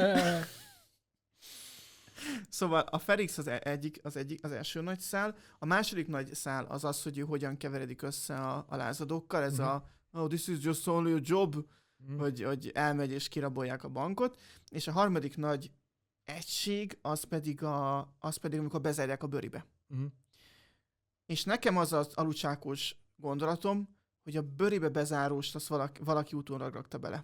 S1: Szóval a Ferix az egyik, az egyik, az első nagy szál. A második nagy szál az az, hogy ő hogyan keveredik össze a, a lázadókkal. Ez uh-huh. a oh, this is just only a job, uh-huh. hogy, hogy elmegy és kirabolják a bankot. És a harmadik nagy egység, az pedig, a, az pedig amikor bezárják a bőribe. Uh-huh. És nekem az az alucsákos gondolatom, hogy a bőribe bezáróst azt valaki, valaki úton rakta bele.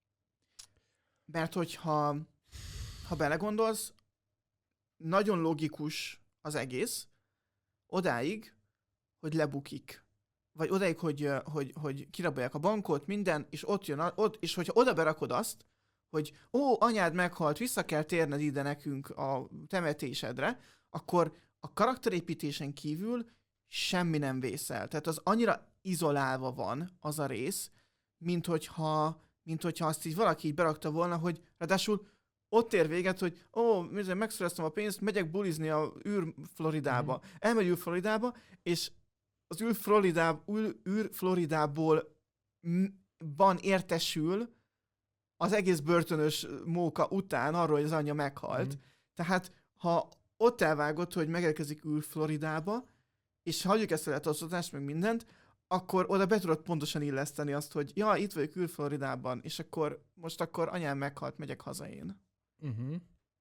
S1: Mert hogyha ha belegondolsz, nagyon logikus az egész, odáig, hogy lebukik. Vagy odáig, hogy, hogy, hogy kirabolják a bankot, minden, és ott jön, ott, és hogyha oda berakod azt, hogy ó, anyád meghalt, vissza kell térned ide nekünk a temetésedre, akkor a karakterépítésen kívül semmi nem vészel. Tehát az annyira izolálva van az a rész, mint hogyha, mint hogyha azt így valaki így berakta volna, hogy ráadásul ott ér véget, hogy ó, megszereztem a pénzt, megyek bulizni a űr Floridába. Mm. Elmegy űr Floridába, és az űr, Floridáb, űr, űr Floridából van értesül az egész börtönös móka után arról, hogy az anyja meghalt. Mm. Tehát, ha ott elvágott, hogy megérkezik űr Floridába, és hagyjuk ezt a letartóztatást, meg mindent, akkor oda be tudod pontosan illeszteni azt, hogy ja, itt vagyok űr Floridában, és akkor most akkor anyám meghalt, megyek haza én.
S2: Uh-huh.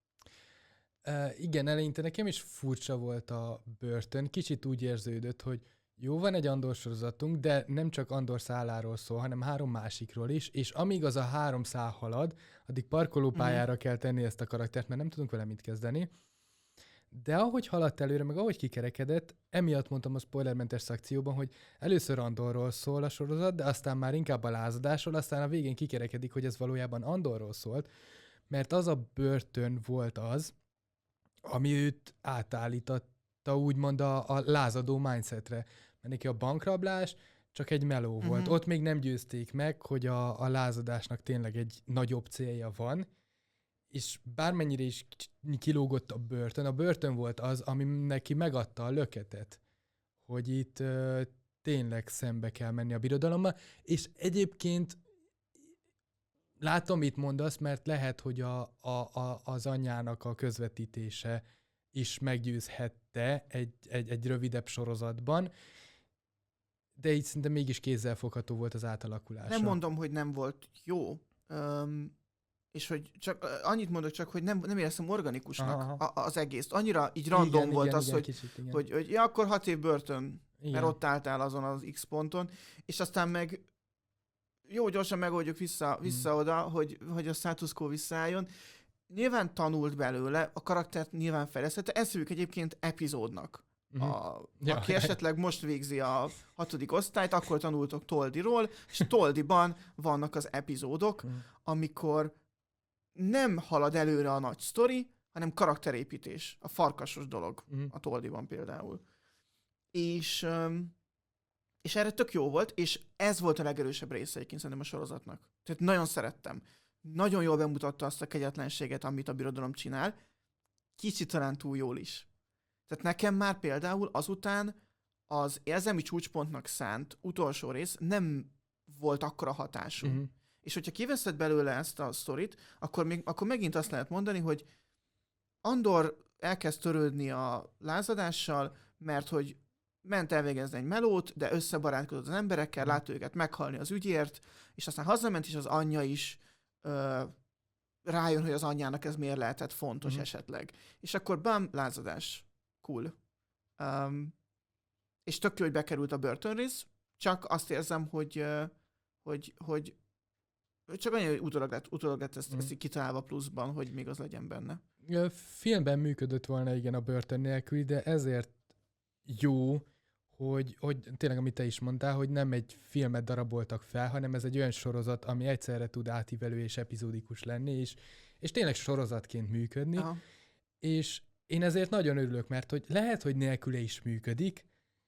S2: Uh, igen, eleinte nekem is furcsa volt a börtön. Kicsit úgy érződött, hogy jó, van egy Andor sorozatunk, de nem csak Andor száláról szól, hanem három másikról is, és amíg az a három szál halad, addig parkolópályára uh-huh. kell tenni ezt a karaktert, mert nem tudunk vele mit kezdeni. De ahogy haladt előre, meg ahogy kikerekedett, emiatt mondtam a spoilermentes szekcióban, hogy először Andorról szól a sorozat, de aztán már inkább a lázadásról, aztán a végén kikerekedik, hogy ez valójában Andorról szólt, mert az a börtön volt az, ami őt átállította úgymond a, a lázadó mindsetre. Mert neki a bankrablás csak egy meló volt. Uh-huh. Ott még nem győzték meg, hogy a, a lázadásnak tényleg egy nagyobb célja van, és bármennyire is kilógott a börtön, a börtön volt az, ami neki megadta a löketet, hogy itt ö, tényleg szembe kell menni a birodalommal, és egyébként látom, mit mondasz, mert lehet, hogy a, a, a, az anyjának a közvetítése is meggyőzhette egy, egy, egy rövidebb sorozatban, de így szinte mégis kézzelfogható volt az átalakulása.
S1: Nem mondom, hogy nem volt jó, um, és hogy csak annyit mondok csak, hogy nem, nem éreztem organikusnak a, az egész. Annyira így random
S2: igen,
S1: volt
S2: igen,
S1: az,
S2: igen,
S1: hogy,
S2: kicsit, igen.
S1: hogy, hogy ja, akkor hat év börtön,
S2: Igen.
S1: mert ott álltál azon az X ponton, és aztán meg jó, gyorsan megoldjuk vissza, vissza hmm. oda, hogy, hogy a status quo visszaálljon. Nyilván tanult belőle, a karaktert nyilván fejlesztette, ezt hívjuk egyébként epizódnak. Uh-huh. A,
S2: ja.
S1: Aki esetleg most végzi a hatodik osztályt, akkor tanultok Toldiról, és Toldiban vannak az epizódok, uh-huh. amikor nem halad előre a nagy sztori, hanem karakterépítés. A farkasos dolog uh-huh. a Toldiban például. És, és erre tök jó volt, és ez volt a legerősebb része egyébként szerintem a sorozatnak. Tehát nagyon szerettem. Nagyon jól bemutatta azt a kegyetlenséget, amit a birodalom csinál. Kicsit talán túl jól is. Tehát nekem már például azután az érzelmi csúcspontnak szánt utolsó rész nem volt akkora hatású. Uh-huh. És hogyha kiveszed belőle ezt a sztorit, akkor, még, akkor megint azt lehet mondani, hogy Andor elkezd törődni a lázadással, mert hogy ment elvégezni egy melót, de összebarátkozott az emberekkel, uh-huh. látta őket meghalni az ügyért, és aztán hazament, és az anyja is ö, rájön, hogy az anyjának ez miért lehetett fontos uh-huh. esetleg. És akkor bam, lázadás. Cool. Um, és tök jó, hogy bekerült a börtönrész, csak azt érzem, hogy, uh, hogy, hogy csak annyi, hogy utólag lett, utólag lett ezt, mm. ezt kitalálva pluszban, hogy még az legyen benne.
S2: A filmben működött volna igen a börtön nélküli, de ezért jó, hogy, hogy tényleg, amit te is mondtál, hogy nem egy filmet daraboltak fel, hanem ez egy olyan sorozat, ami egyszerre tud átívelő és epizódikus lenni, és, és tényleg sorozatként működni. Aha. És én ezért nagyon örülök, mert hogy lehet, hogy nélküle is működik,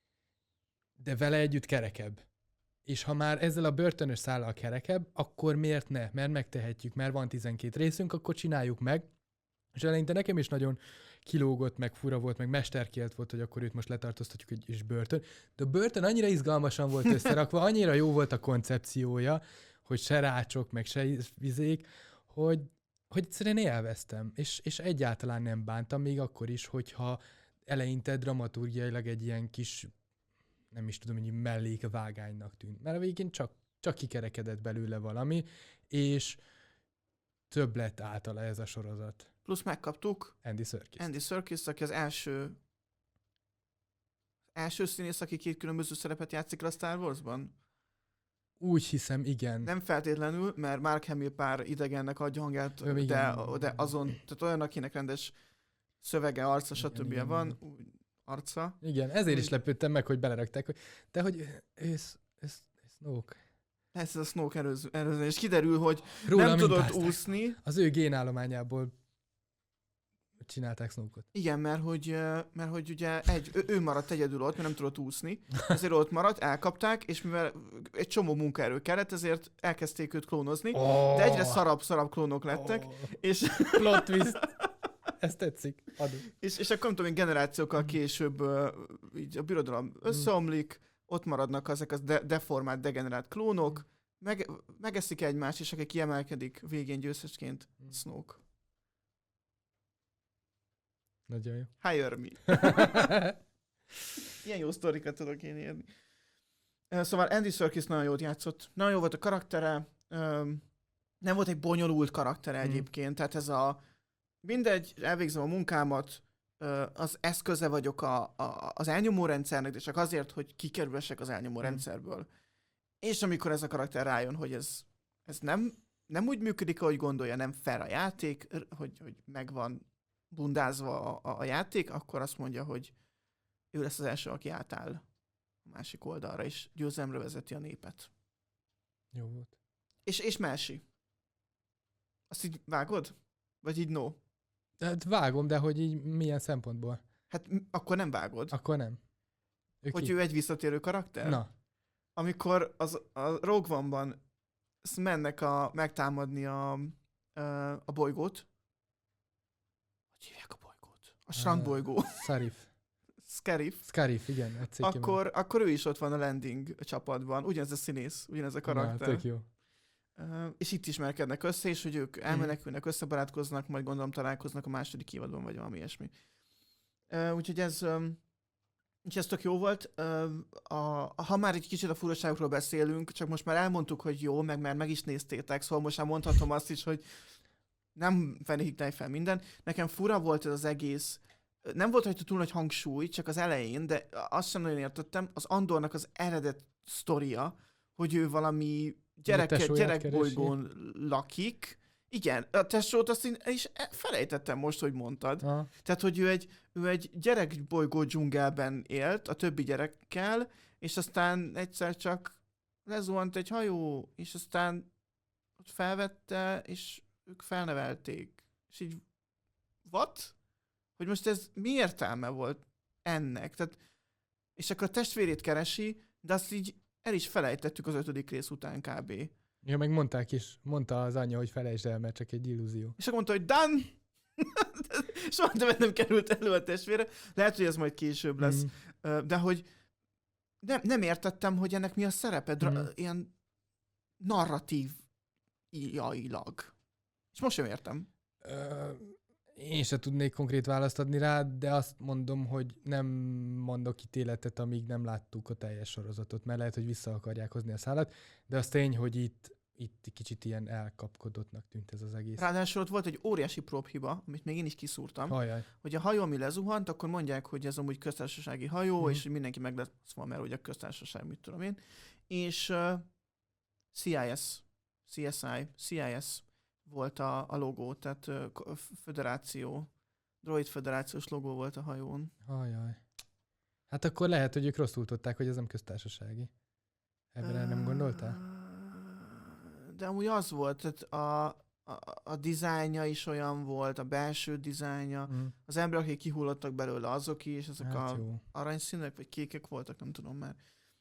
S2: de vele együtt kerekebb. És ha már ezzel a börtönös szállal kerekebb, akkor miért ne? Mert megtehetjük, mert van tizenkét részünk, akkor csináljuk meg. És eleinte nekem is nagyon kilógott, meg fura volt, meg mesterkélt volt, hogy akkor őt most letartóztatjuk egy is börtön. De a börtön annyira izgalmasan volt összerakva, annyira jó volt a koncepciója, hogy se rácsok, meg se vizék, hogy hogy egyszerűen élveztem, és, és egyáltalán nem bántam, még akkor is, hogyha eleinte dramaturgiailag egy ilyen kis, nem is tudom, hogy mellékvágánynak tűnt. Mert a végén csak, csak kikerekedett belőle valami, és több lett általa ez a sorozat.
S1: Plusz megkaptuk
S2: Andy Serkis.
S1: Andy Serkis, aki az első első színész, aki két különböző szerepet játszik a Star Warsban.
S2: Úgy hiszem, igen.
S1: Nem feltétlenül, mert Mark Hamill pár idegennek adja hangját,
S2: Ő,
S1: de, de azon, tehát olyan, akinek rendes szövege, arca, stb. Van, úgy, arca.
S2: Igen, ezért is lepődtem meg, hogy belerakták, hogy de hogy ő Snoke.
S1: Ez a Snoke előző, előző, és kiderül, hogy
S2: Róla
S1: nem tudott
S2: mintázták.
S1: úszni.
S2: Az ő génállományából csinálták Snoke-ot.
S1: Igen, mert hogy, mert hogy ugye egy, ő, ő maradt egyedül ott, mert nem tudott úszni, ezért ott maradt, elkapták, és mivel egy csomó munkaerő kellett, ezért elkezdték őt klónozni, oh. de egyre szarabb-szarabb klónok lettek, oh. és...
S2: Plot twist. Ez tetszik. Adom.
S1: És, és akkor nem tudom, generációkkal később uh, így a birodalom összeomlik, ott maradnak ezek a de- deformált, degenerált klónok, meg, megeszik egymást, és aki kiemelkedik végén győztesként, Snoke.
S2: Nagyon jó.
S1: Hire me. Ilyen jó sztorikat tudok én írni. Szóval Andy Serkis nagyon jót játszott. Nagyon jó volt a karaktere. Nem volt egy bonyolult karaktere mm. egyébként. Tehát ez a mindegy, elvégzem a munkámat, az eszköze vagyok a, a, az elnyomó rendszernek, de csak azért, hogy kikerülhessek az elnyomó mm. rendszerből. És amikor ez a karakter rájön, hogy ez, ez nem, nem úgy működik, ahogy gondolja, nem fair a játék, hogy, hogy megvan bundázva a, a játék, akkor azt mondja, hogy ő lesz az első, aki átáll a másik oldalra, és győzelemre vezeti a népet.
S2: Jó volt.
S1: És, és Melsi. Azt így vágod? Vagy így no?
S2: Hát vágom, de hogy így milyen szempontból?
S1: Hát m- akkor nem vágod.
S2: Akkor nem. Ő
S1: hogy
S2: ki?
S1: ő egy visszatérő karakter?
S2: Na.
S1: Amikor az, a Rogue One-ban mennek a, megtámadni a, a bolygót. Hogy hívják a bolygót? A strandbolygó. Uh,
S2: Scarif.
S1: Scarif.
S2: Scarif, igen.
S1: Akkor, akkor ő is ott van a landing csapatban. Ugyanez a színész, ugyanez a karakter.
S2: Na, tök jó.
S1: Uh, és itt ismerkednek össze, és hogy ők elmenekülnek, összebarátkoznak, majd gondolom találkoznak a második évadban, vagy valami ilyesmi. Uh, úgyhogy ez, um, úgyhogy ez tök jó volt. Uh, a, ha már egy kicsit a furaságokról beszélünk, csak most már elmondtuk, hogy jó, meg már meg is néztétek, szóval most már mondhatom azt is, hogy nem fenékítem fel minden. Nekem fura volt ez az egész. Nem volt rajta túl nagy hangsúly, csak az elején, de azt sem nagyon értettem. Az Andornak az eredet sztoria, hogy ő valami gyerek, gyerekbolygón lakik. Igen, a tesót azt én is felejtettem most, hogy mondtad.
S2: Aha.
S1: Tehát, hogy ő egy, ő egy gyerekbolygó dzsungelben élt a többi gyerekkel, és aztán egyszer csak lezuhant egy hajó, és aztán felvette, és ők felnevelték. És így, what? Hogy most ez mi értelme volt ennek? Tehát, és akkor a testvérét keresi, de azt így el is felejtettük az ötödik rész után kb.
S2: Ja, meg mondták is, mondta az anyja, hogy felejtsd el, mert csak egy illúzió.
S1: És akkor mondta, hogy done! Soha többet nem került elő a testvére. Lehet, hogy ez majd később lesz. Mm. De hogy nem, nem értettem, hogy ennek mi a szerepe, dra- mm. ilyen narratív jailag. És most sem értem.
S2: Uh, én se tudnék konkrét választ adni rá, de azt mondom, hogy nem mondok ítéletet, amíg nem láttuk a teljes sorozatot, mert lehet, hogy vissza akarják hozni a szálat, de az tény, hogy itt, itt kicsit ilyen elkapkodottnak tűnt ez az egész.
S1: Ráadásul ott volt egy óriási prób-hiba, amit még én is kiszúrtam,
S2: Ajaj.
S1: hogy a hajó, ami lezuhant, akkor mondják, hogy ez amúgy köztársasági hajó, mm. és hogy mindenki meg lesz van, mert ugye a köztársaság, mit tudom én. És uh, C I S, C S I, C I S volt a, a logó, tehát uh, föderáció, droid föderációs logó volt a hajón.
S2: Ajaj. Hát akkor lehet, hogy ők rosszul tudták, hogy ez nem köztársasági. Ebben uh, nem gondoltál?
S1: De amúgy az volt, tehát a, a, a dizájnja is olyan volt, a belső dizájnja, mm. az emberek, akik kihullottak belőle, azok is, azok hát a jó. Aranyszínek, vagy kékek voltak, nem tudom már.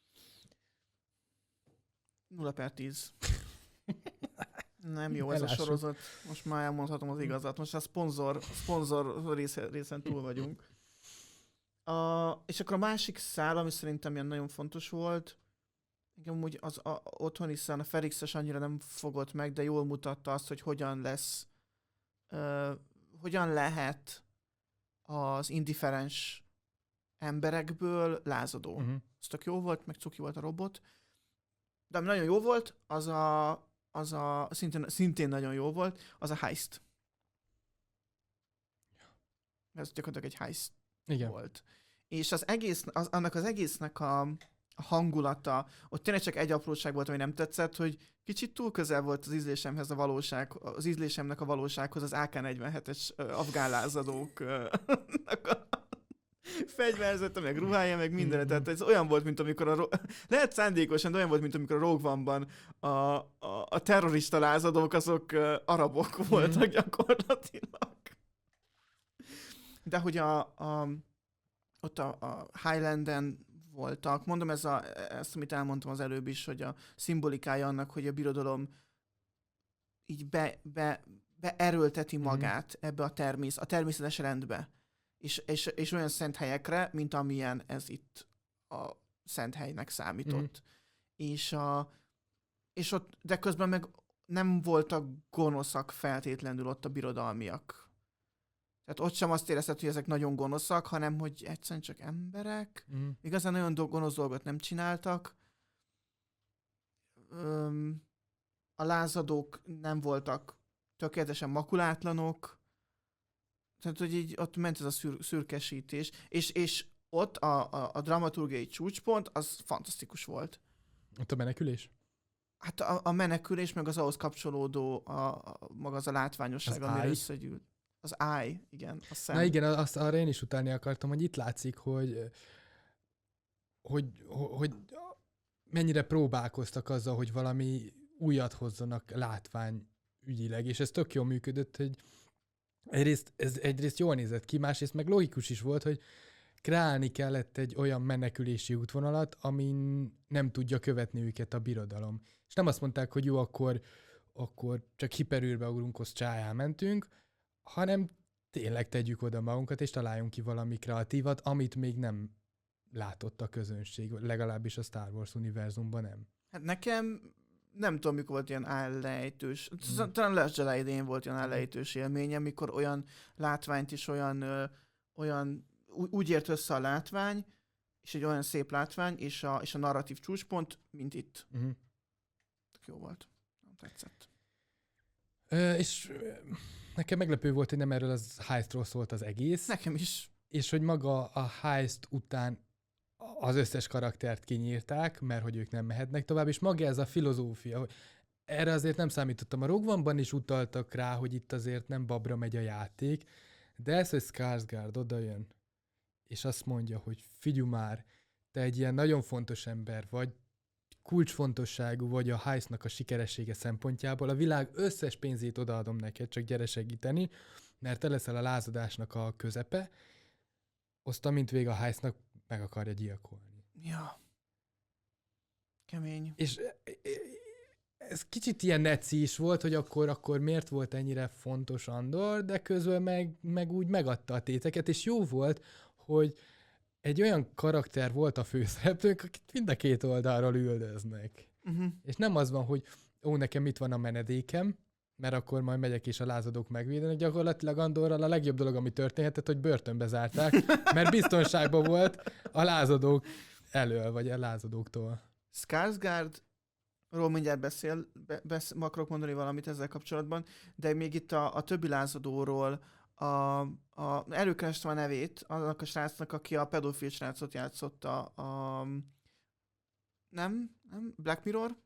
S1: nulla per tíz. Nem jó ez Elássuk. A sorozat. Most már elmondhatom az igazat. Most a szponzor, szponzor része, részen túl vagyunk. A, és akkor a másik szál, ami szerintem ilyen nagyon fontos volt, igen, úgy az a, otthoni szál, a Felixes annyira nem fogott meg, de jól mutatta azt, hogy hogyan lesz, uh, hogyan lehet az indiferens emberekből lázadó. Uh-huh. Ez tök jó volt, meg cuki volt a robot. De ami nagyon jó volt, az a, az a szintén, szintén nagyon jó volt, az a heist. Ez gyakorlatilag egy heist Igen. volt. És az egész, az, annak az egésznek a, a hangulata, ott tényleg csak egy apróság volt, ami nem tetszett, hogy kicsit túl közel volt az ízlésemhez a valóság, az ízlésemnek a valósághoz az á ká negyvenhetes uh, afgán lázadók uh, fegyverzete, meg ruhája, meg minden. Mm-hmm. Tehát ez olyan volt, mint amikor a... Ro- Lehet szándékosan, de olyan volt, mint amikor a Rogue One-ban a, a, a terrorista lázadók, azok uh, arabok voltak mm-hmm. gyakorlatilag. De hogy a, a, ott a, a Highlanden voltak, mondom ez a, ezt, amit elmondtam az előbb is, hogy a szimbolikája annak, hogy a birodalom így be, be, beerőlteti magát mm-hmm. ebbe a természet, a természetes rendbe. És, és, és olyan szent helyekre, mint amilyen ez itt a szent helynek számított. Mm. És, a, és ott, de közben meg nem voltak gonoszak feltétlenül ott a birodalmiak. Tehát ott sem azt érezted, hogy ezek nagyon gonoszak, hanem hogy egyszerűen csak emberek. Mm. Igazán nagyon do- gonosz dolgot nem csináltak. Öm, a lázadók nem voltak tökéletesen makulátlanok. Tehát, hogy így ott ment ez a szür- szürkesítés, és, és ott a, a, a dramaturgiai csúcspont, az fantasztikus volt.
S2: Ott a menekülés?
S1: Hát a, a menekülés, meg az ahhoz kapcsolódó a, a, maga az a látványosság, az amire összegyűlt. Az eye, igen. A szem.
S2: Na igen, azt arra én is utalni akartam, hogy itt látszik, hogy, hogy, hogy mennyire próbálkoztak azzal, hogy valami újat hozzanak látványügyileg, és ez tök jól működött, hogy Egyrészt, ez egyrészt jól nézett ki, másrészt meg logikus is volt, hogy kreálni kellett egy olyan menekülési útvonalat, amin nem tudja követni őket a birodalom. És nem azt mondták, hogy jó, akkor, akkor csak hiperűrbe ugrunk, az csáján mentünk, hanem tényleg tegyük oda magunkat, és találjunk ki valami kreatívat, amit még nem látott a közönség, legalábbis a Star Wars univerzumban nem.
S1: Hát nekem nem tudom, mikor volt ilyen állejtős,
S2: Mm.
S1: talán Last Jedi idején volt ilyen állejtős élményem, mikor olyan látványt is olyan, ö, olyan ú- úgy ért össze a látvány, és egy olyan szép látvány, és a, és a narratív csúcspont, mint itt.
S2: Uh-huh.
S1: Tök jó volt. Nem tetszett.
S2: Ö, és ö, nekem meglepő volt, hogy nem erről az heistról szólt az egész,
S1: Nekem is.
S2: és hogy maga a heist után az összes karaktert kinyírták, mert hogy ők nem mehetnek tovább, és maga ez a filozófia, hogy erre azért nem számítottam. A Rogue One-ban is utaltak rá, hogy itt azért nem babra megy a játék, de ez, hogy Skarsgård odajön, és azt mondja, hogy figyelj már, te egy ilyen nagyon fontos ember vagy, kulcsfontosságú vagy a heistnak a sikeressége szempontjából, a világ összes pénzét odaadom neked, csak gyere segíteni, mert te leszel a lázadásnak a közepe, azt amint vége a heistnak meg akarja gyilkolni.
S1: Ja. Kemény.
S2: És ez kicsit ilyen neci is volt, hogy akkor, akkor miért volt ennyire fontos Andor, de közben meg, meg úgy megadta a téteket, és jó volt, hogy egy olyan karakter volt a főszereplőnk, akit mind a két oldalról üldöznek.
S1: Uh-huh.
S2: És nem az van, hogy ó, nekem itt van a menedékem, mert akkor majd megyek és a lázadók megvédenek. Gyakorlatilag Andorral a legjobb dolog, ami történhetett, hogy börtönbe zárták, mert biztonságban volt a lázadók elől, vagy a lázadóktól.
S1: Skarsgårdról mindjárt beszél, be, besz, akarok mondani valamit ezzel kapcsolatban, de még itt a, a többi lázadóról a, a, előkerestem a nevét annak a srácnak, aki a pedofil srácot játszotta a... Nem? Nem? Black Mirror?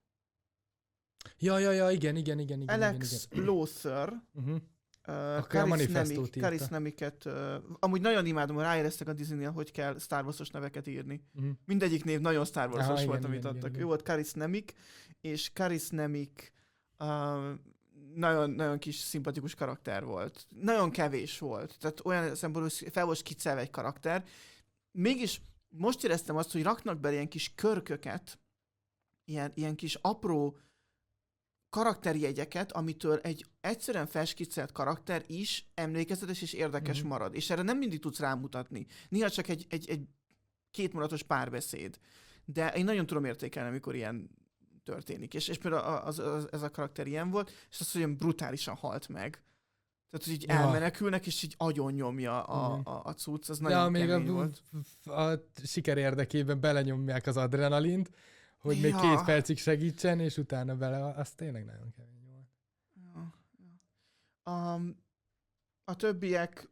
S2: Ja, ja, ja, igen, igen, igen, igen.
S1: Alex
S2: igen,
S1: Lothar.
S2: igen. Uh-huh.
S1: Uh,
S2: Aki a manifestót írta.
S1: Karis Nemiket, uh, amúgy nagyon imádom, hogy ráéreztek a Disneynél, hogy kell Star Wars-os neveket írni.
S2: Uh-huh.
S1: Mindegyik név nagyon Star Wars-os
S2: Aha,
S1: volt,
S2: igen,
S1: amit
S2: igen,
S1: adtak.
S2: igen,
S1: Ő volt Karis Nemik, és Karis Nemik uh, nagyon, nagyon kis szimpatikus karakter volt. Nagyon kevés volt. Tehát olyan szempontból fel volt skiccelve egy karakter. Mégis most éreztem azt, hogy raknak bele ilyen kis körköket, ilyen, ilyen kis apró karakterjegyeket, amitől egy egyszerűen felskiccelt karakter is emlékezetes és érdekes
S2: Mhm.
S1: marad. És erre nem mindig tudsz rámutatni. Néha csak egy, egy, egy kétmondatos párbeszéd. De én nagyon tudom értékelni, amikor ilyen történik. És, és például az, az, ez a karakter ilyen volt, és az, hogy olyan brutálisan halt meg. Tehát, hogy így
S2: Ja.
S1: elmenekülnek, és így agyon nyomja a,
S2: Mhm.
S1: a, a cucc, az
S2: De
S1: nagyon
S2: még
S1: kemény
S2: a,
S1: volt.
S2: a siker érdekében belenyomják az adrenalint, hogy még
S1: Ja.
S2: két percig segítsen, és utána bele, az tényleg nagyon kemény volt.
S1: Ja, ja. A, a többiek,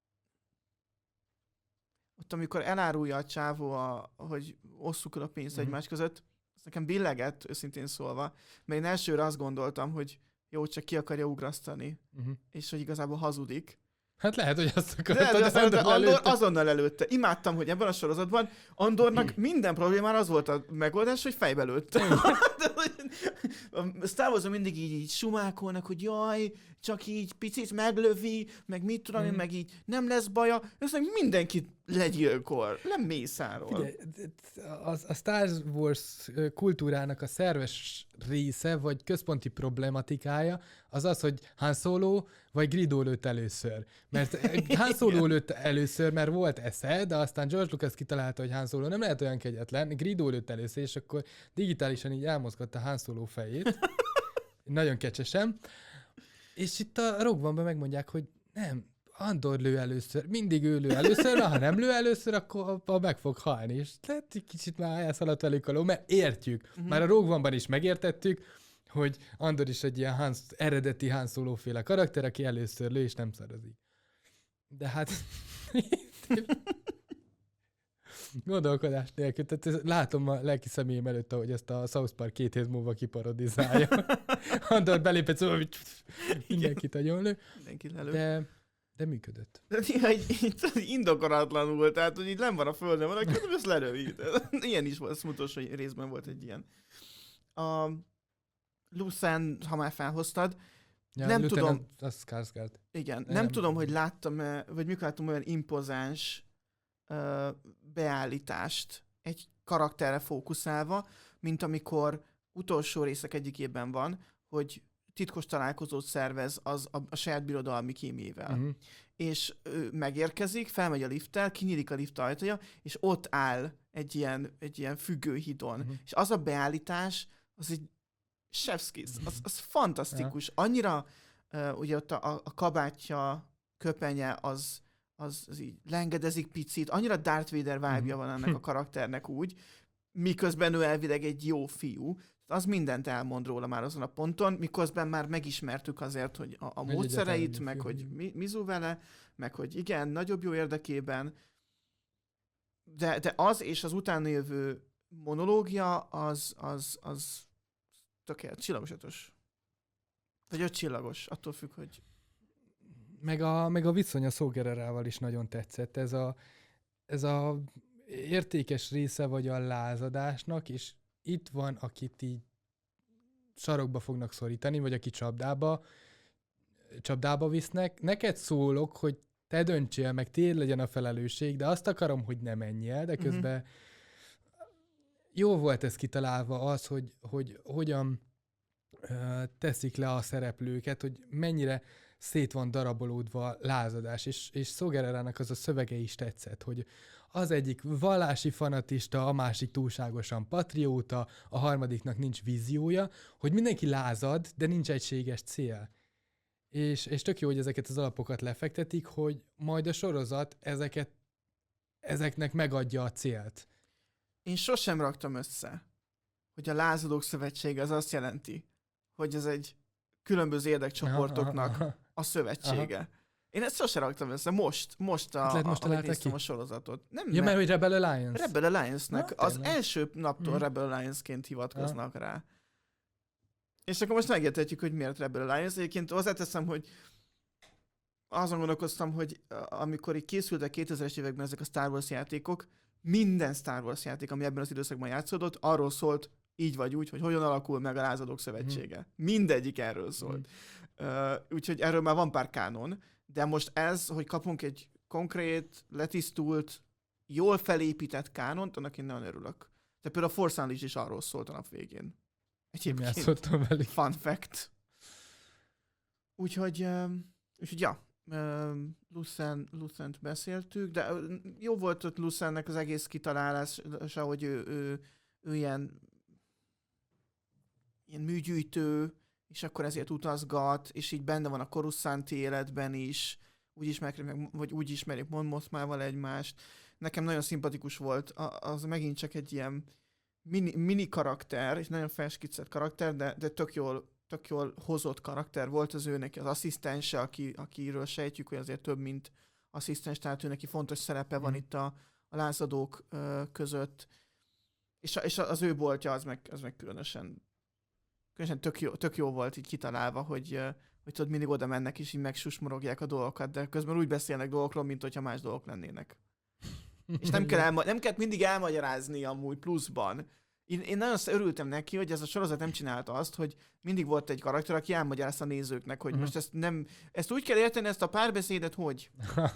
S1: ott amikor elárulja a csávó, a, hogy osszuk el a pénzt
S2: Mhm.
S1: egymás között, az nekem billegett, őszintén szólva, mert én elsőre azt gondoltam, hogy jó, csak ki akarja ugrasztani,
S2: Uh-huh.
S1: és hogy igazából hazudik.
S2: Hát lehet, hogy azt
S1: De,
S2: akartad,
S1: de,
S2: de,
S1: aztán, de
S2: Andor
S1: Andor
S2: lelőtte.
S1: azonnal előtte. Imádtam, hogy ebben a sorozatban Andornak minden problémára az volt a megoldás, hogy fejbe lőtte. De, hogy a Star Wars-on mindig így, így sumákolnak, hogy jaj, csak így picit meglövi, meg mit tudom én,
S2: Mhm.
S1: meg így nem lesz baja. Aztán mindenkit legyilkol, nem mészáról.
S2: Figyelj, a, a Star Wars kultúrának a szerves része, vagy központi problematikája az az, hogy Han Solo vagy Grido lőtt először. Mert Han Solo lőtt először, mert volt esze, de aztán George Lucas kitalálta, hogy Han Solo nem lehet olyan kegyetlen, Grido lőtt először, és akkor digitálisan így elmozgatta Han Solo fejét. Nagyon kecsesen. És itt a Rogue One-ban megmondják, hogy nem, Andor lő először, mindig ő lő először, ha nem lő először, akkor abba meg fog halni. És lehet, egy kicsit már elszaladt velük a ló, mert értjük. Uh-huh. Már a Rogue One-ban is megértettük, hogy Andor is egy ilyen Han, eredeti Han Solo féle karakter, aki először lő, és nem szarozik. De hát... gondolkodás nélkül. Tehát ez, látom a lelki személyem előtt, ahogy ezt a South Park két hét múlva kiparodizálja. Andor belépett, szóval hogy mindenkit agyonlő.
S1: Mindenki lelő.
S2: De, de működött.
S1: De néha így, így, így indokolatlanul, tehát hogy így nem van a földön, van, akkor ezt lelövi. Ilyen is volt, az utolsó részben volt egy ilyen. A Lucen, ha már felhoztad,
S2: Ja,
S1: nem
S2: Lieutenant,
S1: tudom,
S2: az Skarsgård.
S1: igen, nem,
S2: Nem.
S1: nem tudom, hogy láttam-e, vagy mikor láttam olyan impozáns uh, beállítást egy karakterre fókuszálva, mint amikor utolsó részek egyikében van, hogy titkos találkozót szervez az a, a saját birodalmi kémjével.
S2: Uh-huh.
S1: És ő megérkezik, felmegy a lifttel, kinyílik a lift ajtaja, és ott áll egy ilyen, egy ilyen függőhidon.
S2: Uh-huh.
S1: És az a beállítás, az egy chef's kiss, az, az fantasztikus. Annyira, uh, ugye ott a, a kabátja, köpenye, az, az, az így lengedezik picit, annyira Darth Vader vibe-ja van ennek a karakternek úgy, miközben ő elvileg egy jó fiú. Az mindent elmond róla már azon a ponton, miközben már megismertük azért, hogy a, a módszereit, meg hogy mi, mizu vele, meg hogy igen, nagyobb jó érdekében, de, de az és az utána jövő monológia, az, az, az tökélet, csillagos ötös. Vagy öt csillagos, attól függ, hogy...
S2: Meg a, meg a viszony a Saw Gerrerával is nagyon tetszett. Ez a, ez a értékes része vagy a lázadásnak, és itt van, akit így sarokba fognak szorítani, vagy aki csapdába, csapdába visznek. Neked szólok, hogy te döntsél, meg tiéd legyen a felelősség, de azt akarom, hogy ne menj el, de közben uh-huh. jó volt ez kitalálva az, hogy, hogy hogyan uh, teszik le a szereplőket, hogy mennyire szét van darabolódva lázadás, és, és Saw Gerrerának az a szövege is tetszett, hogy az egyik vallási fanatista, a másik túlságosan patrióta, a harmadiknak nincs víziója, hogy mindenki lázad, de nincs egységes cél. És, és tök jó, hogy ezeket az alapokat lefektetik, hogy majd a sorozat ezeket, ezeknek megadja a célt.
S1: Én sosem raktam össze, hogy a Lázadók Szövetsége az azt jelenti, hogy ez egy különböző érdekcsoportoknak aha, aha. a szövetsége. Aha. Én ezt sosem raktam össze, most, most, a,
S2: hát most
S1: ahogy néztem ki? a sorozatot. Nem,
S2: ja, mert hogy Rebel Alliance.
S1: Rebel Alliance-nek. Na, az tényleg. első naptól mm. Rebel Alliance-ként hivatkoznak aha. rá. És akkor most megértetjük, hogy miért Rebel Alliance. Egyébként hozzáteszem, hogy azon gondolkoztam, hogy amikor így készültek kétezres években ezek a Star Wars játékok, minden Star Wars játék, ami ebben az időszakban játszódott, arról szólt, így vagy úgy, hogy hogyan alakul meg a Lázadók Szövetsége. Mm. Mindegyik erről szólt. Mm. Uh, úgyhogy erről már van pár kánon, de most ez, hogy kapunk egy konkrét, letisztult, jól felépített kánont, annak én nagyon örülök. De például a Force Unleashed is arról szólt a nap végén. Egyébként fun fact. Úgyhogy, um, úgyhogy ja, um, Lucen, Lucent beszéltük, de jó volt ott Lucennek az egész kitalálása, hogy ő, ő, ő ilyen, ilyen műgyűjtő, és akkor ezért utazgat, és így benne van a Coruscanti életben is, úgy ismerik meg, vagy úgy ismerik Mon Mothmával egymást. Nekem nagyon szimpatikus volt, az megint csak egy ilyen mini, mini karakter, és nagyon felskiccelt karakter, de, de tök, jól, tök jól hozott karakter volt az ő neki, az asszisztense, aki, akiről sejtjük, hogy azért több, mint asszisztens, tehát ő neki fontos szerepe mm. van itt a, a lázadók ö, között, és, és az ő boltja az meg, az meg különösen Különösen tök jó, tök jó volt így kitalálva, hogy, hogy tudod, mindig oda mennek, és így megsusmorogják a dolgokat, de közben úgy beszélnek dolgokról, mint hogyha más dolgok lennének. És nem kell, elma- nem kell mindig elmagyarázni amúgy pluszban. Én, én nagyon örültem neki, hogy ez a sorozat nem csinálta azt, hogy mindig volt egy karakter, aki elmagyarázta a nézőknek, hogy uh-huh. most ezt nem, ezt úgy kell érteni, ezt a párbeszédet, hogy?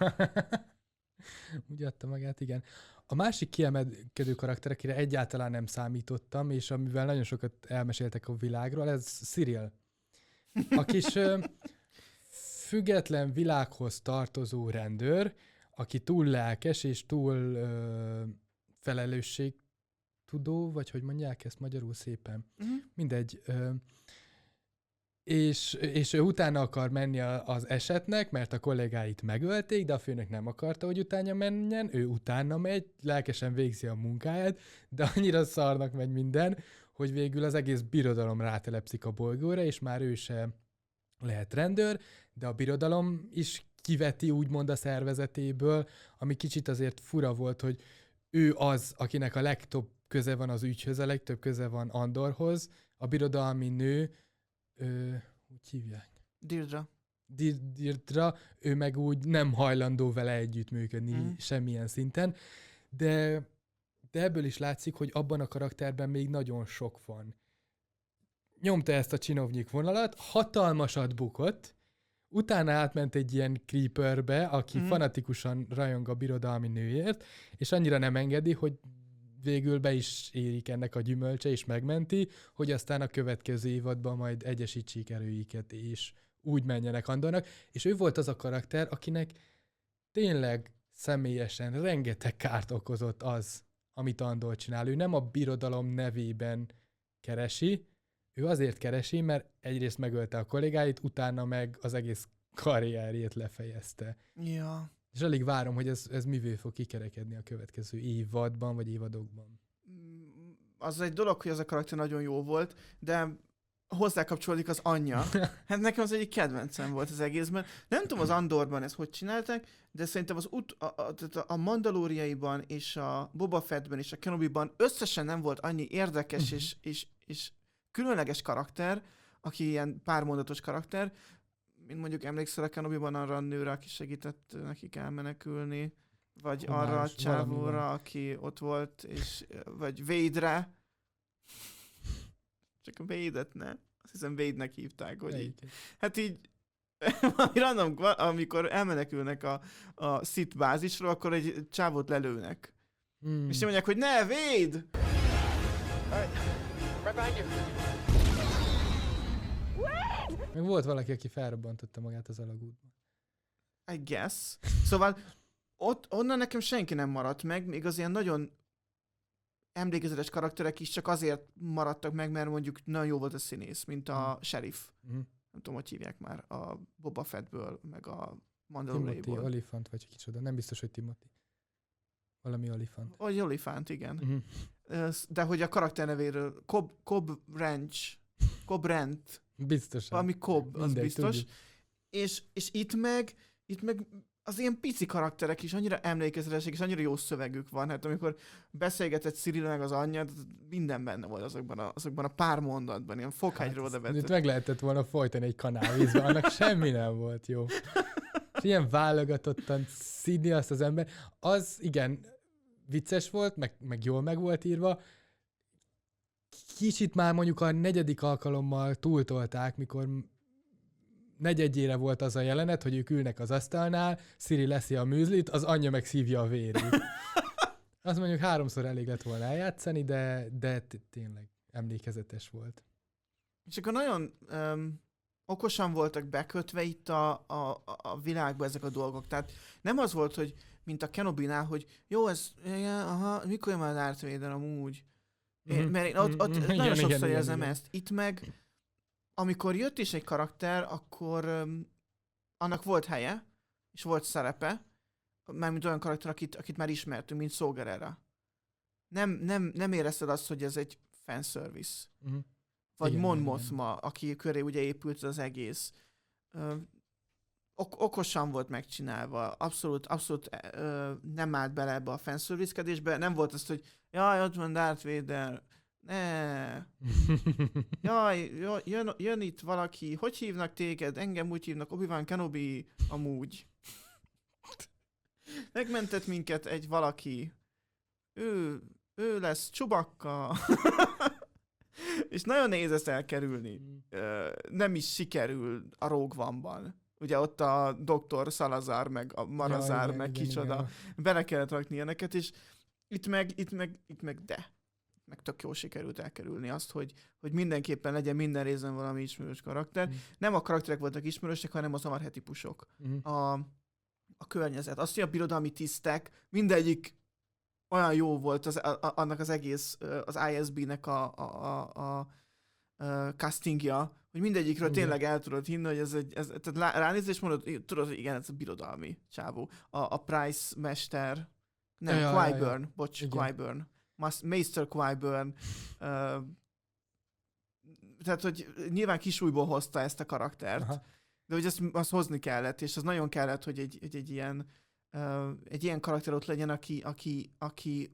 S2: Úgy adta magát, igen. A másik kiemelkedő karakter, akire egyáltalán nem számítottam, és amivel nagyon sokat elmeséltek a világról, ez Cyril. A kis ö, független világhoz tartozó rendőr, aki túl lelkes és túl ö, felelősségtudó, vagy hogy mondják ezt magyarul szépen. Uh-huh. Mindegy. Ö, És, és ő utána akar menni az esetnek, mert a kollégáit megölték, de a főnök nem akarta, hogy utána menjen, ő utána megy, lelkesen végzi a munkáját, de annyira szarnak megy minden, hogy végül az egész birodalom rátelepszik a bolygóra, és már ő se lehet rendőr, de a birodalom is kiveti úgymond a szervezetéből, ami kicsit azért fura volt, hogy ő az, akinek a legtöbb köze van az ügyhöz, a legtöbb köze van Andorhoz, a birodalmi nő, Ö, úgy hívják?
S1: Dirdra.
S2: Dir- Dirdra, ő meg úgy nem hajlandó vele együttműködni mm. semmilyen szinten, de, de ebből is látszik, hogy abban a karakterben még nagyon sok van. Nyomta ezt a csinovnyik vonalat, hatalmasat bukott, utána átment egy ilyen creeperbe, aki mm. fanatikusan rajong a birodalmi nőért, és annyira nem engedi, hogy végül be is érik ennek a gyümölcse, és megmenti, hogy aztán a következő évadban majd egyesítsék erőiket, és úgy menjenek Andornak. És ő volt az a karakter, akinek tényleg személyesen rengeteg kárt okozott az, amit Andor csinál. Ő nem a birodalom nevében keresi, ő azért keresi, mert egyrészt megölte a kollégáit, utána meg az egész karrierjét lefejezte.
S1: Ja.
S2: És alig várom, hogy ez, ez mivé fog kikerekedni a következő évadban, vagy évadokban.
S1: Az egy dolog, hogy ez a karakter nagyon jó volt, de hozzá kapcsolódik az anyja. Hát nekem az egyik kedvencem volt az egészben. Nem tudom az Andorban ezt hogy csinálták, de szerintem az ut- a, a, a Mandaloriaiban és a Boba Fettben és a Kenobiban összesen nem volt annyi érdekes és, és, és különleges karakter, aki ilyen pármondatos karakter, mint mondjuk emlékszel a Kenobiban arra a nőre, aki segített nekik elmenekülni, vagy
S2: Homályos,
S1: arra a csávóra,
S2: valami
S1: aki ott volt, és, vagy Vade-re. Csak a Vade-et ne. Azt hiszem Vade-nek hívták, hogy így. Hát így, random, amikor elmenekülnek a, a Sith bázisról, akkor egy csávót lelőnek.
S2: Hmm.
S1: És nem mondják, hogy ne, Vade!
S2: Meg volt valaki, aki felrobbantotta magát az alagútban.
S1: I guess. Szóval ott, onnan nekem senki nem maradt meg, még az ilyen nagyon emlékezetes karakterek is csak azért maradtak meg, mert mondjuk nagyon jó volt a színész, mint a
S2: Hmm.
S1: sheriff.
S2: Uh-huh.
S1: Nem tudom, hogy hívják már, a Boba Fettből, meg a
S2: Timothy
S1: Mandalorianból.
S2: Olifant, vagy kicsoda. Nem biztos, hogy Timothy. Valami Olifant.
S1: Vagy Olifant, igen.
S2: Uh-huh.
S1: Ö, De hogy a karakter nevéről, Cobb, Cobb Ranch, Cobb Rent,
S2: Biztosan.
S1: valami Cobb, az
S2: Mindegy,
S1: biztos.
S2: tudjuk.
S1: És, és itt meg, itt meg az ilyen pici karakterek is annyira emlékezetesek, és annyira jó szövegük van. Hát amikor beszélgetett Cyril meg az anyja, minden benne volt azokban a, azokban a pár mondatban, ilyen fokhányról
S2: Hát,
S1: oda
S2: itt
S1: vetett.
S2: meg lehetett volna folytani egy kanálvízbe, annak semmi nem volt jó. És ilyen válogatottan színi azt az ember. Az igen, vicces volt, meg, meg jól meg volt írva. Kicsit már mondjuk a negyedik alkalommal túltolták, mikor negyedjére volt az a jelenet, hogy ők ülnek az asztalnál, Ciri leszi a műzlit, az anyja meg szívja a vérét. Azt mondjuk háromszor elég lett volna eljátszani, de, de tényleg emlékezetes volt.
S1: És akkor nagyon um, okosan voltak bekötve itt a, a, a világba ezek a dolgok. Tehát nem az volt, hogy mint a Kenobinál, hogy jó, ez, ja, aha, mikor jön már Darth Vader amúgy? Én,
S2: Mhm.
S1: mert én ott, ott
S2: Mhm.
S1: nagyon
S2: Igen,
S1: sokszor
S2: igen,
S1: érzem
S2: igen,
S1: ezt. Itt meg, amikor jött is egy karakter, akkor um, annak volt helye, és volt szerepe, mármint olyan karakter, akit, akit már ismertünk, mint Saw Gerrera. Nem, nem, nem érezted azt, hogy ez egy fanservice.
S2: Uh-huh.
S1: Vagy
S2: Igen,
S1: Mon
S2: igen,
S1: Mothma, aki köré ugye épült az egész. Ö, ok- okosan volt megcsinálva, abszolút, abszolút ö, nem állt bele ebbe a fanservice-kedésbe, nem volt az, hogy jaj, ott van Darth Vader, ne, jaj, jön, jön itt valaki, hogy hívnak téged? Engem úgy hívnak, Obi-Wan Kenobi, amúgy. Megmentett minket egy valaki, ő, ő lesz Chewbacca. És nagyon nehéz ezt elkerülni. Ö, nem is sikerül a Rogue One-ban. Ugye ott a doktor Salazar, meg a Marazár,
S2: Ja, igen,
S1: meg
S2: igen,
S1: kicsoda.
S2: igen.
S1: Bele kellett rakni ilyeneket, és itt meg, itt meg, itt meg de. Meg tök jól sikerült elkerülni azt, hogy, hogy mindenképpen legyen minden részben valami ismerős karakter.
S2: Mm.
S1: Nem a karakterek voltak ismerősek, hanem az amarhetipusok.
S2: Mhm.
S1: A, a környezet. Azt, hogy a birodalmi tisztek, mindegyik olyan jó volt az, a, a, annak az egész, ö, az I S B-nek a, a, a, a, a castingja, hogy mindegyikről
S2: Igen.
S1: tényleg el tudod hinni, hogy ez egy, ez, tehát lá- ránézd és mondod, tudod, hogy igen, ez a birodalmi csávó. A, a Price mester, nem,
S2: Ja, ja, ja,
S1: Qui-Burn,
S2: ja.
S1: bocs,
S2: Igen.
S1: Qui-Burn. Mas- Maester Qui-Burn. Uh, tehát, hogy nyilván kisújból hozta ezt a karaktert,
S2: Aha.
S1: de hogy azt, azt hozni kellett, és az nagyon kellett, hogy egy, egy, egy ilyen uh, egy ilyen karakter ott legyen, aki, aki, aki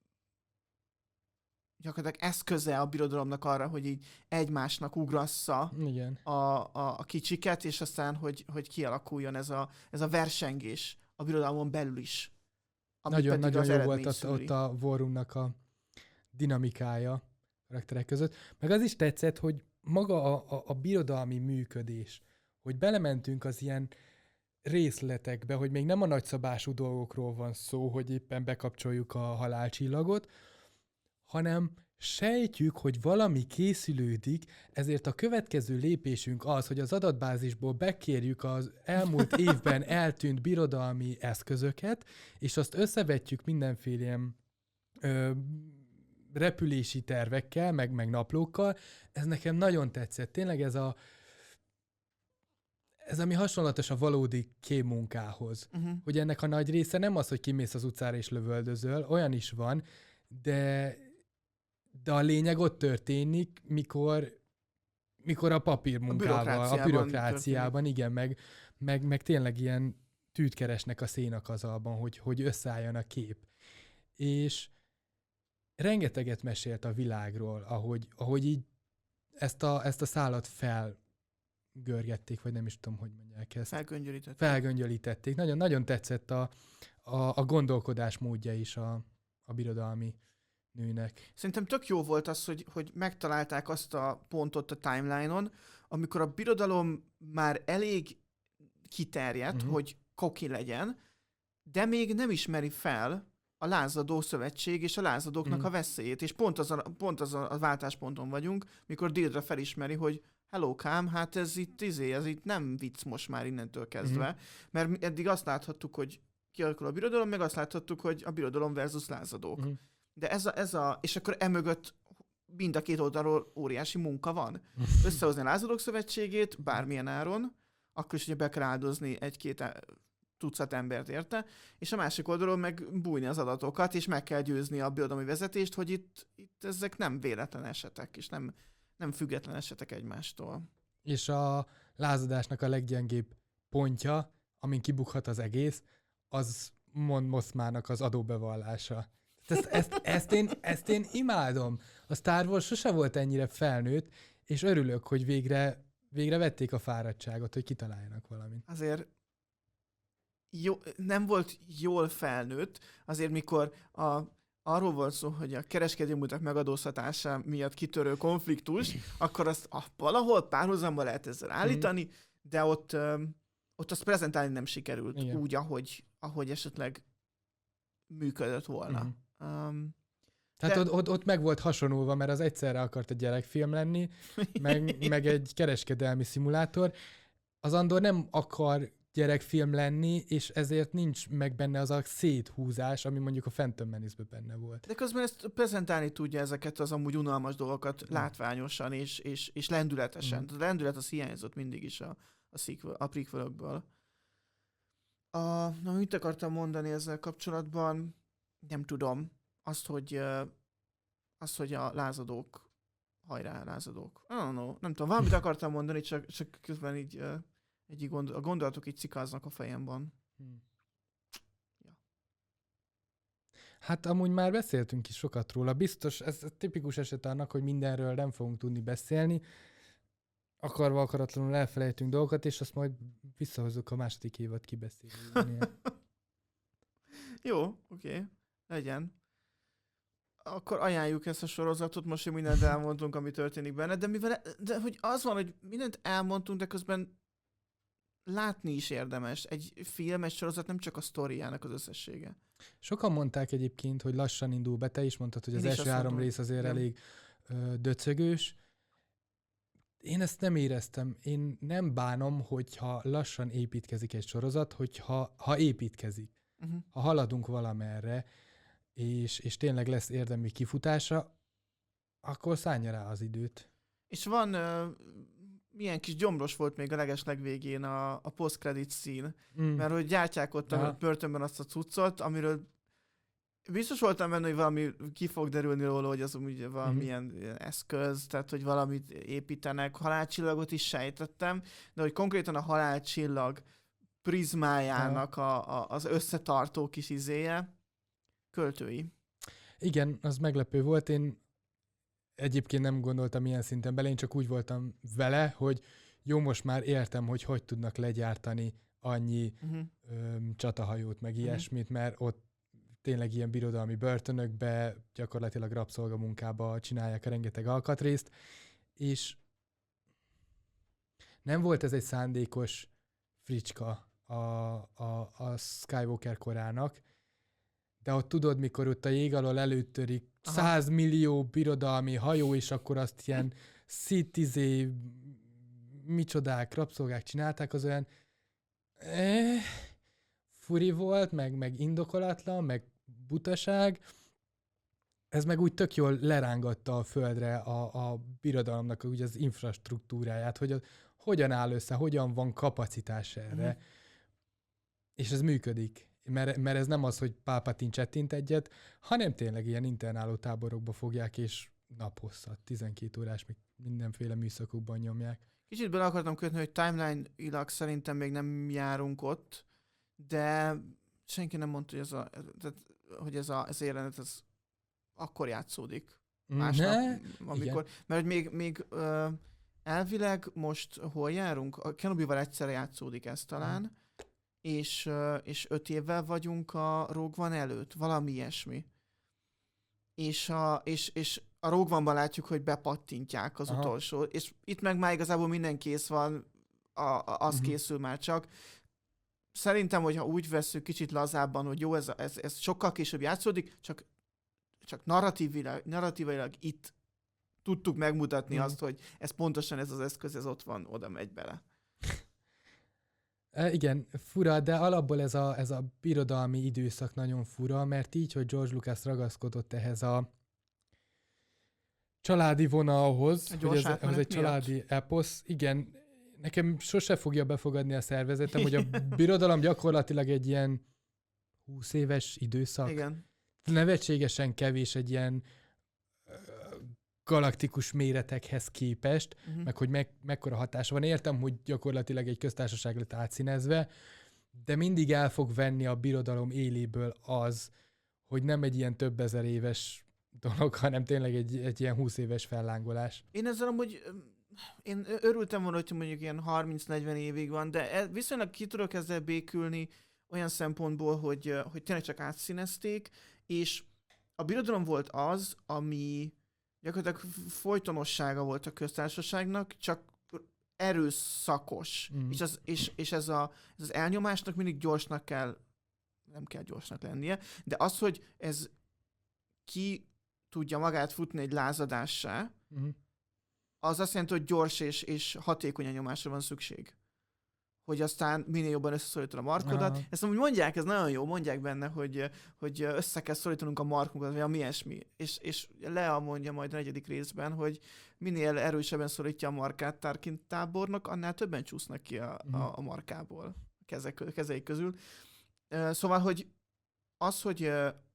S1: gyakorlatilag eszköze a birodalomnak arra, hogy így egymásnak ugrassza
S2: Igen.
S1: a, a, a kicsiket, és aztán, hogy, hogy kialakuljon ez a, ez a versengés a birodalmon belül is. ami
S2: Nagyon,
S1: pedig
S2: nagyon
S1: az
S2: jó
S1: eredmény
S2: volt ott,
S1: szűri.
S2: ott a War Room-nak a dinamikája karakterek között. Meg az is tetszett, hogy maga a, a, a birodalmi működés, hogy belementünk az ilyen részletekbe, hogy még nem a nagyszabású dolgokról van szó, hogy éppen bekapcsoljuk a halálcsillagot, hanem sejtjük, hogy valami készülődik, ezért a következő lépésünk az, hogy az adatbázisból bekérjük az elmúlt évben eltűnt birodalmi eszközöket, és azt összevetjük mindenféle ilyen, ö, repülési tervekkel, meg, meg naplókkal. Ez nekem nagyon tetszett. Tényleg ez a ez ami hasonlatos a valódi kémmunkához.
S1: Uh-huh.
S2: Hogy ennek a nagy része nem az, hogy kimész az utcára és lövöldözöl, olyan is van, de, de a lényeg ott történik, mikor, mikor a papírmunkával, a, a bürokráciában, igen, meg, meg, meg tényleg ilyen tűt keresnek a szénakazalban, hogy, hogy összeálljon a kép. És rengeteget mesélt a világról, ahogy, ahogy így ezt a, ezt a szálat felgörgették, vagy nem is tudom, hogy mondják ezt.
S1: Felgöngyölítették.
S2: Felgöngyölítették. Nagyon, nagyon tetszett a, a, a gondolkodás módja is a, a birodalmi nőnek.
S1: Szerintem tök jó volt az, hogy, hogy megtalálták azt a pontot a timeline-on, amikor a birodalom már elég kiterjedt, uh-huh. hogy koki legyen, de még nem ismeri fel a lázadó szövetség és a lázadóknak mm. a veszélyét. És pont az a, pont az a váltásponton vagyunk, mikor Deirdre felismeri, hogy hellókám, hát ez itt, izé, ez itt nem vicc most már innentől kezdve. Mm. Mert eddig azt láthattuk, hogy kialakul a birodalom, meg azt láthattuk, hogy a birodalom versus lázadók. Mm. De ez a, ez a, és akkor emögött mind a két oldalról óriási munka van. Összehozni a lázadók szövetségét bármilyen áron, akkor is ugye be kell áldozni egy-két tucat embert érte, és a másik oldalon meg bújni az adatokat, és meg kell győzni a birodalmi vezetést, hogy itt, itt ezek nem véletlen esetek, és nem, nem független esetek egymástól.
S2: És a lázadásnak a leggyengébb pontja, amin kibukhat az egész, az Mon Mothmának az adóbevallása. Ezt, ezt, ezt, én, ezt én imádom. A Star Wars sose volt ennyire felnőtt, és örülök, hogy végre, végre vették a fáradtságot, hogy kitaláljanak valamit.
S1: Azért jó, nem volt jól felnőtt, azért mikor a, arról volt szó, hogy a kereskedelmi utak megadóztatása miatt kitörő konfliktus, akkor azt ah, valahol párhuzamba lehet ezzel állítani, mm. de ott, um, ott azt prezentálni nem sikerült. Igen. Úgy, ahogy, ahogy esetleg működött volna. Mm. Um,
S2: Tehát de... ott, ott, ott meg volt hasonulva, mert az egyszerre akart egy gyerekfilm lenni, meg, meg egy kereskedelmi szimulátor. Az Andor nem akar gyerekfilm lenni, és ezért nincs meg benne az a széthúzás, ami mondjuk a Phantom Menace-ben benne volt.
S1: De közben ezt prezentálni tudja ezeket az amúgy unalmas dolgokat mm. látványosan és, és, és lendületesen. Mm. A lendület az hiányzott mindig is a, a, sequel, a prequelökből. A, na, mit akartam mondani ezzel kapcsolatban? Nem tudom. Azt, hogy, azt, hogy a lázadók, hajrá, lázadók. I don't know. Nem tudom, valamit akartam mondani, csak, csak közben így Egy gondol- a gondolatok így cikáznak a fejemben. Hmm. Ja.
S2: Hát amúgy már beszéltünk is sokat róla. Biztos, ez tipikus eset annak, hogy mindenről nem fogunk tudni beszélni. Akarva akaratlanul elfelejtünk dolgokat, és azt majd visszahozzuk a második évad kibeszélőjénél.
S1: Jó, oké. Okay. Legyen. Akkor ajánljuk ezt a sorozatot, most, hogy mindent elmondtunk, ami történik benne, de mivel, de hogy az van, hogy mindent elmondtunk, de közben látni is érdemes. Egy film, egy sorozat nem csak a sztoriának az összessége.
S2: Sokan mondták egyébként, hogy lassan indul be, te is mondtad, hogy az első három rész azért nem. elég ö, döcögős. Én ezt nem éreztem. Én nem bánom, hogyha lassan építkezik egy sorozat, hogyha ha építkezik. Uh-huh. Ha haladunk valamerre, és, és tényleg lesz érdemi kifutása, akkor szállja rá az időt.
S1: És van... Uh... milyen kis gyomros volt még a legeslegvégén a, a post-credit scene, mm. mert hogy gyártják ott ja. a börtönben azt a cuccot, amiről biztos voltam benne, hogy valami ki fog derülni róla, hogy az ugye valamilyen mm. eszköz, tehát hogy valamit építenek. Halálcsillagot is sejtettem, de hogy konkrétan a halálcsillag prizmájának ja. a, a, az összetartó kis izéje költői.
S2: Igen, az meglepő volt. Én egyébként nem gondoltam ilyen szinten bele, én csak úgy voltam vele, hogy jó, most már értem, hogy hogy tudnak legyártani annyi uh-huh. öm, csatahajót, meg uh-huh. ilyesmit, mert ott tényleg ilyen birodalmi börtönökbe, gyakorlatilag rabszolgamunkába csinálják a rengeteg alkatrészt, és nem volt ez egy szándékos fricska a, a, a Skywalker korának, de ott tudod, mikor ott a jég alól előttörik százmillió birodalmi hajó, és akkor azt ilyen szitizé, micsodák, rabszolgák csinálták, az olyan eh, furi volt, meg, meg indokolatlan, meg butaság. ez meg úgy tök jól lerángatta a földre a, a birodalomnak ugye az infrastruktúráját, hogy az, hogyan áll össze, hogyan van kapacitás erre, mm. és ez működik. Mert, mert ez nem az, hogy Palpatine csettint egyet, hanem tényleg ilyen internáló táborokba fogják, és naphosszat, tizenkét órás, még mindenféle műszakokban nyomják.
S1: Kicsit bele akartam kötni, hogy timeline-ilag szerintem még nem járunk ott, de senki nem mondta, hogy ez a, hogy ez a, ez a jelenet ez akkor játszódik. Másnap, ne? amikor, igen. Mert hogy még, még uh, elvileg most hol járunk? A Kenobival egyszerre játszódik ez talán, mm. és, uh, és öt évvel vagyunk a Rogue One előtt, valami ilyesmi. És a, és, és a Rogue One-ban látjuk, hogy bepattintják az Aha. utolsó, és itt meg már igazából minden kész van, a, a, az uh-huh. készül már csak. Szerintem, hogyha úgy veszük kicsit lazábban, hogy jó, ez, ez, ez sokkal később játszódik, csak, csak narratívailag, narratívailag itt tudtuk megmutatni uh-huh. azt, hogy ez pontosan ez az eszköz, ez ott van, oda megy bele.
S2: E, igen, fura, de alapból ez a, ez a birodalmi időszak nagyon fura, mert így, hogy George Lucas ragaszkodott ehhez a családi vonalhoz, hogy ez, ez egy családi miatt? Eposz, igen, nekem sose fogja befogadni a szervezetem, hogy a birodalom gyakorlatilag egy ilyen húsz éves időszak.
S1: Igen.
S2: Nevetségesen kevés egy ilyen galaktikus méretekhez képest, uh-huh. meg hogy meg, mekkora hatása van. Értem, hogy gyakorlatilag egy köztársaság lett átszínezve, de mindig el fog venni a birodalom éléből az, hogy nem egy ilyen több ezer éves dolog, hanem tényleg egy, egy ilyen húsz éves fellángolás.
S1: Én ezzel amúgy, én örültem volna, hogy mondjuk ilyen harminc-negyven évig van, de viszonylag ki tudok ezzel békülni olyan szempontból, hogy, hogy tényleg csak átszínezték, és a birodalom volt az, ami gyakorlatilag folytonossága volt a köztársaságnak, csak erőszakos. Mm. És, az, és, és ez, a, ez az elnyomásnak mindig gyorsnak kell, nem kell gyorsnak lennie, de az, hogy ez ki tudja magát futni egy lázadássá, mm. az azt jelenti, hogy gyors és, és hatékony nyomásra van szükség. Hogy aztán minél jobban összeszorítod a markodat. Aha. Ezt amúgy mondják, ez nagyon jó, mondják benne, hogy, hogy össze kell szorítanunk a markunkat, vagy ami ilyesmi. És, és Lea mondja majd a negyedik részben, hogy minél erősebben szorítja a markát Tarkin tábornok, annál többen csúsznak ki a, mm. a, a markából, a kezek, kezei közül. Szóval, hogy az, hogy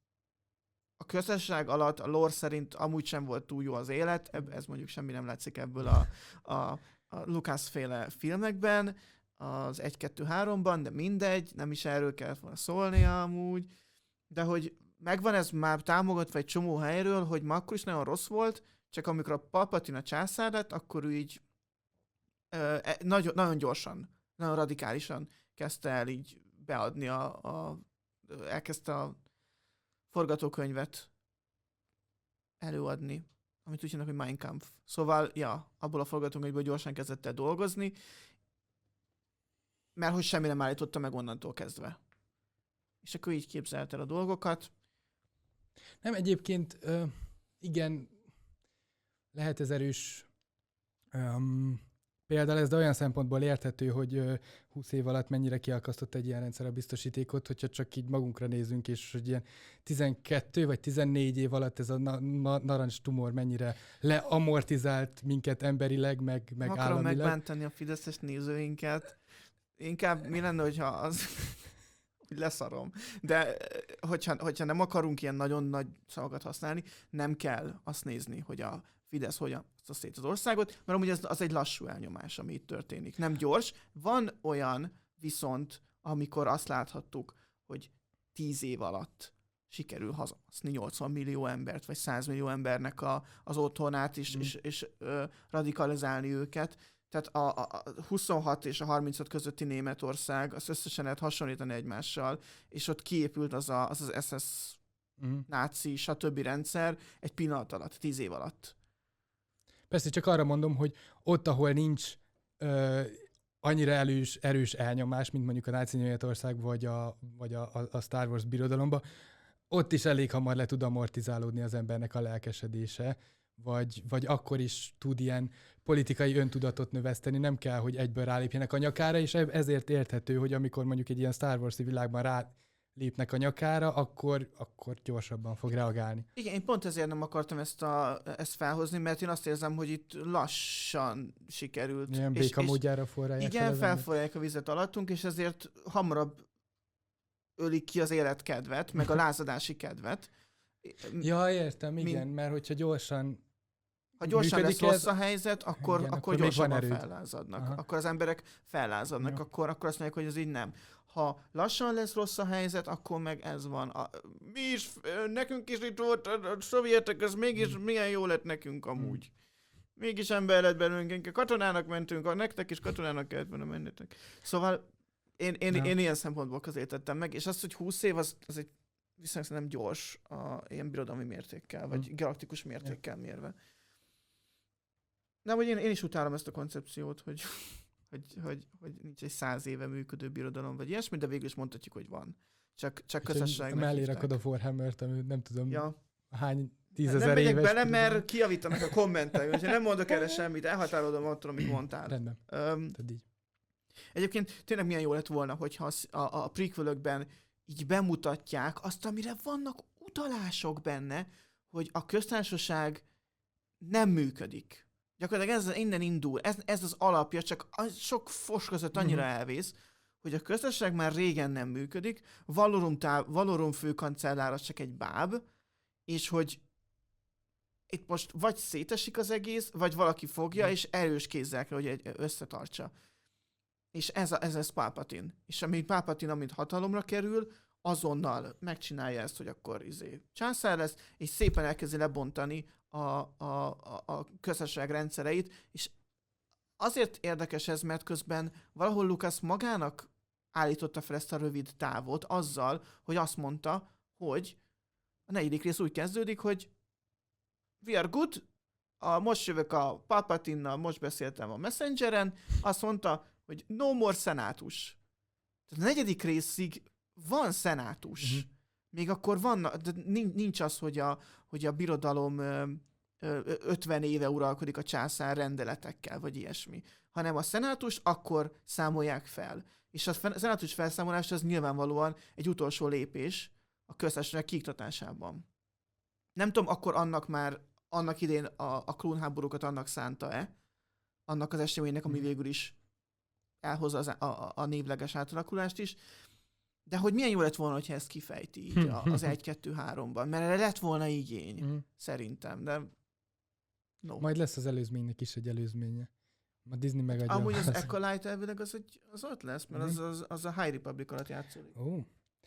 S1: a köztársaság alatt a lore szerint amúgy sem volt túl jó az élet, ez mondjuk semmi nem látszik ebből a, a, a Lucas-féle filmekben, az egy kettő háromban, de mindegy, nem is erről kellett volna szólnia amúgy, de hogy megvan ez már támogatva egy csomó helyről, hogy ma akkor is nagyon rossz volt, csak amikor a Palpatine a császár lett, akkor ő így ö, nagyon, nagyon gyorsan, nagyon radikálisan kezdte el így beadni a, a elkezdte a forgatókönyvet előadni, amit úgy hívnak, hogy Mein Kampf. Szóval, ja, abból a forgatókönyvből gyorsan kezdett el dolgozni, mert hogy semmi nem állította meg onnantól kezdve. És akkor így képzelt el a dolgokat.
S2: Nem, egyébként ö, igen, lehet ez erős um, példa lesz, de olyan szempontból érthető, hogy ö, húsz év alatt mennyire kiakasztott egy ilyen rendszer a biztosítékot, hogyha csak így magunkra nézünk, és hogy ilyen tizenkettő vagy tizennégy év alatt ez a na- na- narancs tumor mennyire leamortizált minket emberileg, meg, meg
S1: akarom
S2: államilag.
S1: Akarom megbántani a fideszes nézőinket. Inkább mi lenne, hogyha az... leszarom. De hogyha, hogyha nem akarunk ilyen nagyon nagy szavakat használni, nem kell azt nézni, hogy a Fidesz hogyan hozta szét az országot, mert amúgy az, az egy lassú elnyomás, ami itt történik. Nem gyors. Van olyan viszont, amikor azt láthattuk, hogy tíz év alatt sikerül hazahaszni nyolcvan millió embert, vagy száz millió embernek a, az otthonát, és, mm. és, és ö, radikalizálni őket. Tehát a, a huszonhat és a harminchat közötti Németország, azt összesen lehet hasonlítani egymással, és ott kiépült az a, az, az es es mm. náci, stb. Rendszer egy pillanat alatt, tíz év alatt.
S2: Persze, csak arra mondom, hogy ott, ahol nincs ö, annyira erős, erős elnyomás, mint mondjuk a náci Németország, vagy a, vagy a, a Star Wars birodalomba, ott is elég hamar le tud amortizálódni az embernek a lelkesedése, vagy, vagy akkor is tud ilyen politikai öntudatot növeszteni, nem kell, hogy egyből rálépjenek a nyakára, és ezért érthető, hogy amikor mondjuk egy ilyen Star Wars-i világban rá lépnek a nyakára, akkor, akkor gyorsabban fog reagálni.
S1: Igen, én pont ezért nem akartam ezt, a, ezt felhozni, mert én azt érzem, hogy itt lassan sikerült.
S2: Ilyen béka módjára forrálják
S1: igen,
S2: fel
S1: felforrálják a vizet alattunk, és ezért hamarabb ölik ki az életkedvet, meg a lázadási kedvet.
S2: Ja, értem, igen,
S1: Min...
S2: mert hogyha gyorsan
S1: Ha gyorsan lesz rossz
S2: ez...
S1: a helyzet, akkor,
S2: igen,
S1: akkor,
S2: akkor
S1: gyorsabban fellázadnak.
S2: Aha.
S1: Akkor az emberek fellázadnak, akkor, akkor azt mondják, hogy ez így nem. Ha lassan lesz rossz a helyzet, akkor meg ez van. A, mi is, nekünk is itt volt a, a szovjetek, ez mégis hmm. milyen jó lett nekünk amúgy. Hmm. Mégis ember lett belőlünk, katonának mentünk, a nektek is katonának kellett volna mennetek. Szóval én, én, én, én ilyen szempontból közelítettem meg, és az, hogy húsz év, az, az egy viszonylag nem gyors a ilyen birodalmi mértékkel, vagy hmm. galaktikus mértékkel yeah. mérve. De hogy én, én is utálom ezt a koncepciót, hogy, hogy, hogy, hogy nincs egy száz éve működő birodalom, vagy ilyesmi, de végül is mondhatjuk, hogy van. Csak, csak közösségnek
S2: mellé rakod a Warhammert, amit nem tudom ja. hány
S1: nem
S2: tízezer éves.
S1: Nem megyek bele, mert kijavítanak a kommentekben, ha nem mondok erre semmit, elhatárolom attól, amit mondtál.
S2: Rendben.
S1: Um,
S2: így.
S1: Egyébként tényleg milyen jó lett volna, hogyha a, a, a prequelökben így bemutatják azt, amire vannak utalások benne, hogy a köztársaság nem működik. Gyakorlatilag ez innen indul, ez, ez az alapja, csak az sok fos között annyira mm-hmm. elvész, hogy a köztársaság már régen nem működik, Valorum, tá- Valorum főkancellár az csak egy báb, és hogy itt most vagy szétesik az egész, vagy valaki fogja, mm. és erős kézzel kell, hogy összetartsa. És ez, a, ez az Palpatine. És amint Palpatine, amint hatalomra kerül, azonnal megcsinálja ezt, hogy akkor izé császár lesz, és szépen elkezdi lebontani a, a, a, a közösség rendszereit, és azért érdekes ez, mert közben valahol Lucas magának állította fel ezt a rövid távot azzal, hogy azt mondta, hogy a negyedik rész úgy kezdődik, hogy we are good, a, most jövök a Palpatinnal, most beszéltem a Messengeren, azt mondta, hogy no more szenátus. Tehát a negyedik részig van szenátus. Uh-huh. Még akkor van, de nincs az, hogy a, hogy a birodalom ötven éve uralkodik a császár rendeletekkel, vagy ilyesmi. Hanem a szenátus akkor számolják fel. És a szenátus felszámolás az nyilvánvalóan egy utolsó lépés a köztársaság kiiktatásában. Nem tudom, akkor annak már, annak idén a, a klónháborúkat annak szánta-e, annak az eseménynek, ami végül is elhozza az, a, a, a névleges átalakulást is, de hogy milyen jó lett volna, hogyha ezt kifejti így az egy kettő háromban, mert erre lett volna igény, mm. szerintem, de no.
S2: Majd lesz az előzménynek is egy előzménye. A Disney megadja.
S1: Amúgy az Acolyte elvileg az, egy, az ott lesz, mert mm. az, az, az a High Republic alatt játszódik.
S2: Oh.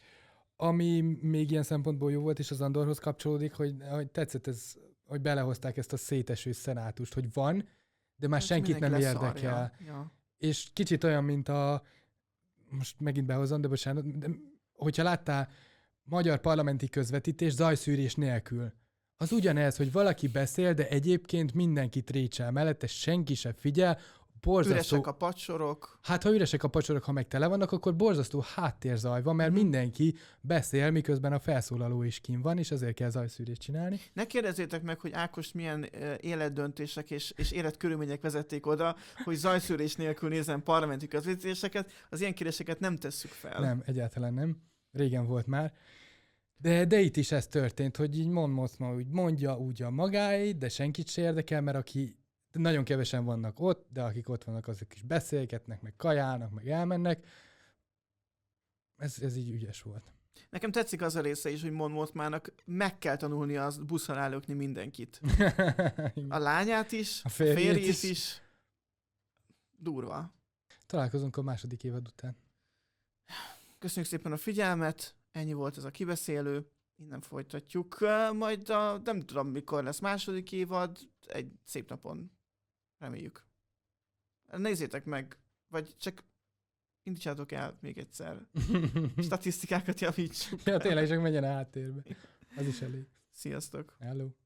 S2: Ami még ilyen szempontból jó volt, és az Andorhoz kapcsolódik, hogy, hogy tetszett ez, hogy belehozták ezt a széteső szenátust, hogy van, de már hát senkit nem érdekel.
S1: Ja.
S2: És kicsit olyan, mint a most megint behozom, de bocsánat, de hogyha láttál magyar parlamenti közvetítés zajszűrés nélkül, az ugyanez, hogy valaki beszél, de egyébként mindenki trécsel mellette, senki sem figyel, borzasztó...
S1: Üresek a padsorok.
S2: Hát, ha üresek a padsorok, ha meg tele vannak, akkor borzasztó háttérzaj van, mert mm. mindenki beszél, miközben a felszólaló is kín van, és azért kell zajszűrést csinálni.
S1: Ne kérdezzétek meg, hogy Ákos milyen uh, életdöntések és, és életkörülmények vezették oda, hogy zajszűrés nélkül nézem parlamenti közvetítéseket, az ilyen kérdéseket nem tesszük fel.
S2: Nem, egyáltalán nem. Régen volt már. De, de itt is ez történt, hogy így Mon Mothma úgy mondja úgy a magáit, de senkit se érdekel, mert aki nagyon kevesen vannak ott, de akik ott vannak, azok is beszélgetnek, meg kajálnak, meg elmennek. Ez, ez így ügyes volt.
S1: Nekem tetszik az a része is, hogy Mon Mothmának meg kell tanulnia az buszon állökni mindenkit. A lányát is, a férjét, a férjét is. is. Durva.
S2: Találkozunk a második évad után.
S1: Köszönjük szépen a figyelmet, ennyi volt ez a kibeszélő, innen folytatjuk. Majd a, nem tudom, mikor lesz második évad, egy szép napon. Reméljük. Nézzétek meg, vagy csak indítsátok el még egyszer. Statisztikákat javítsuk.
S2: Ja, tényleg csak menjen a háttérbe. Az is elég.
S1: Sziasztok.
S2: Hello.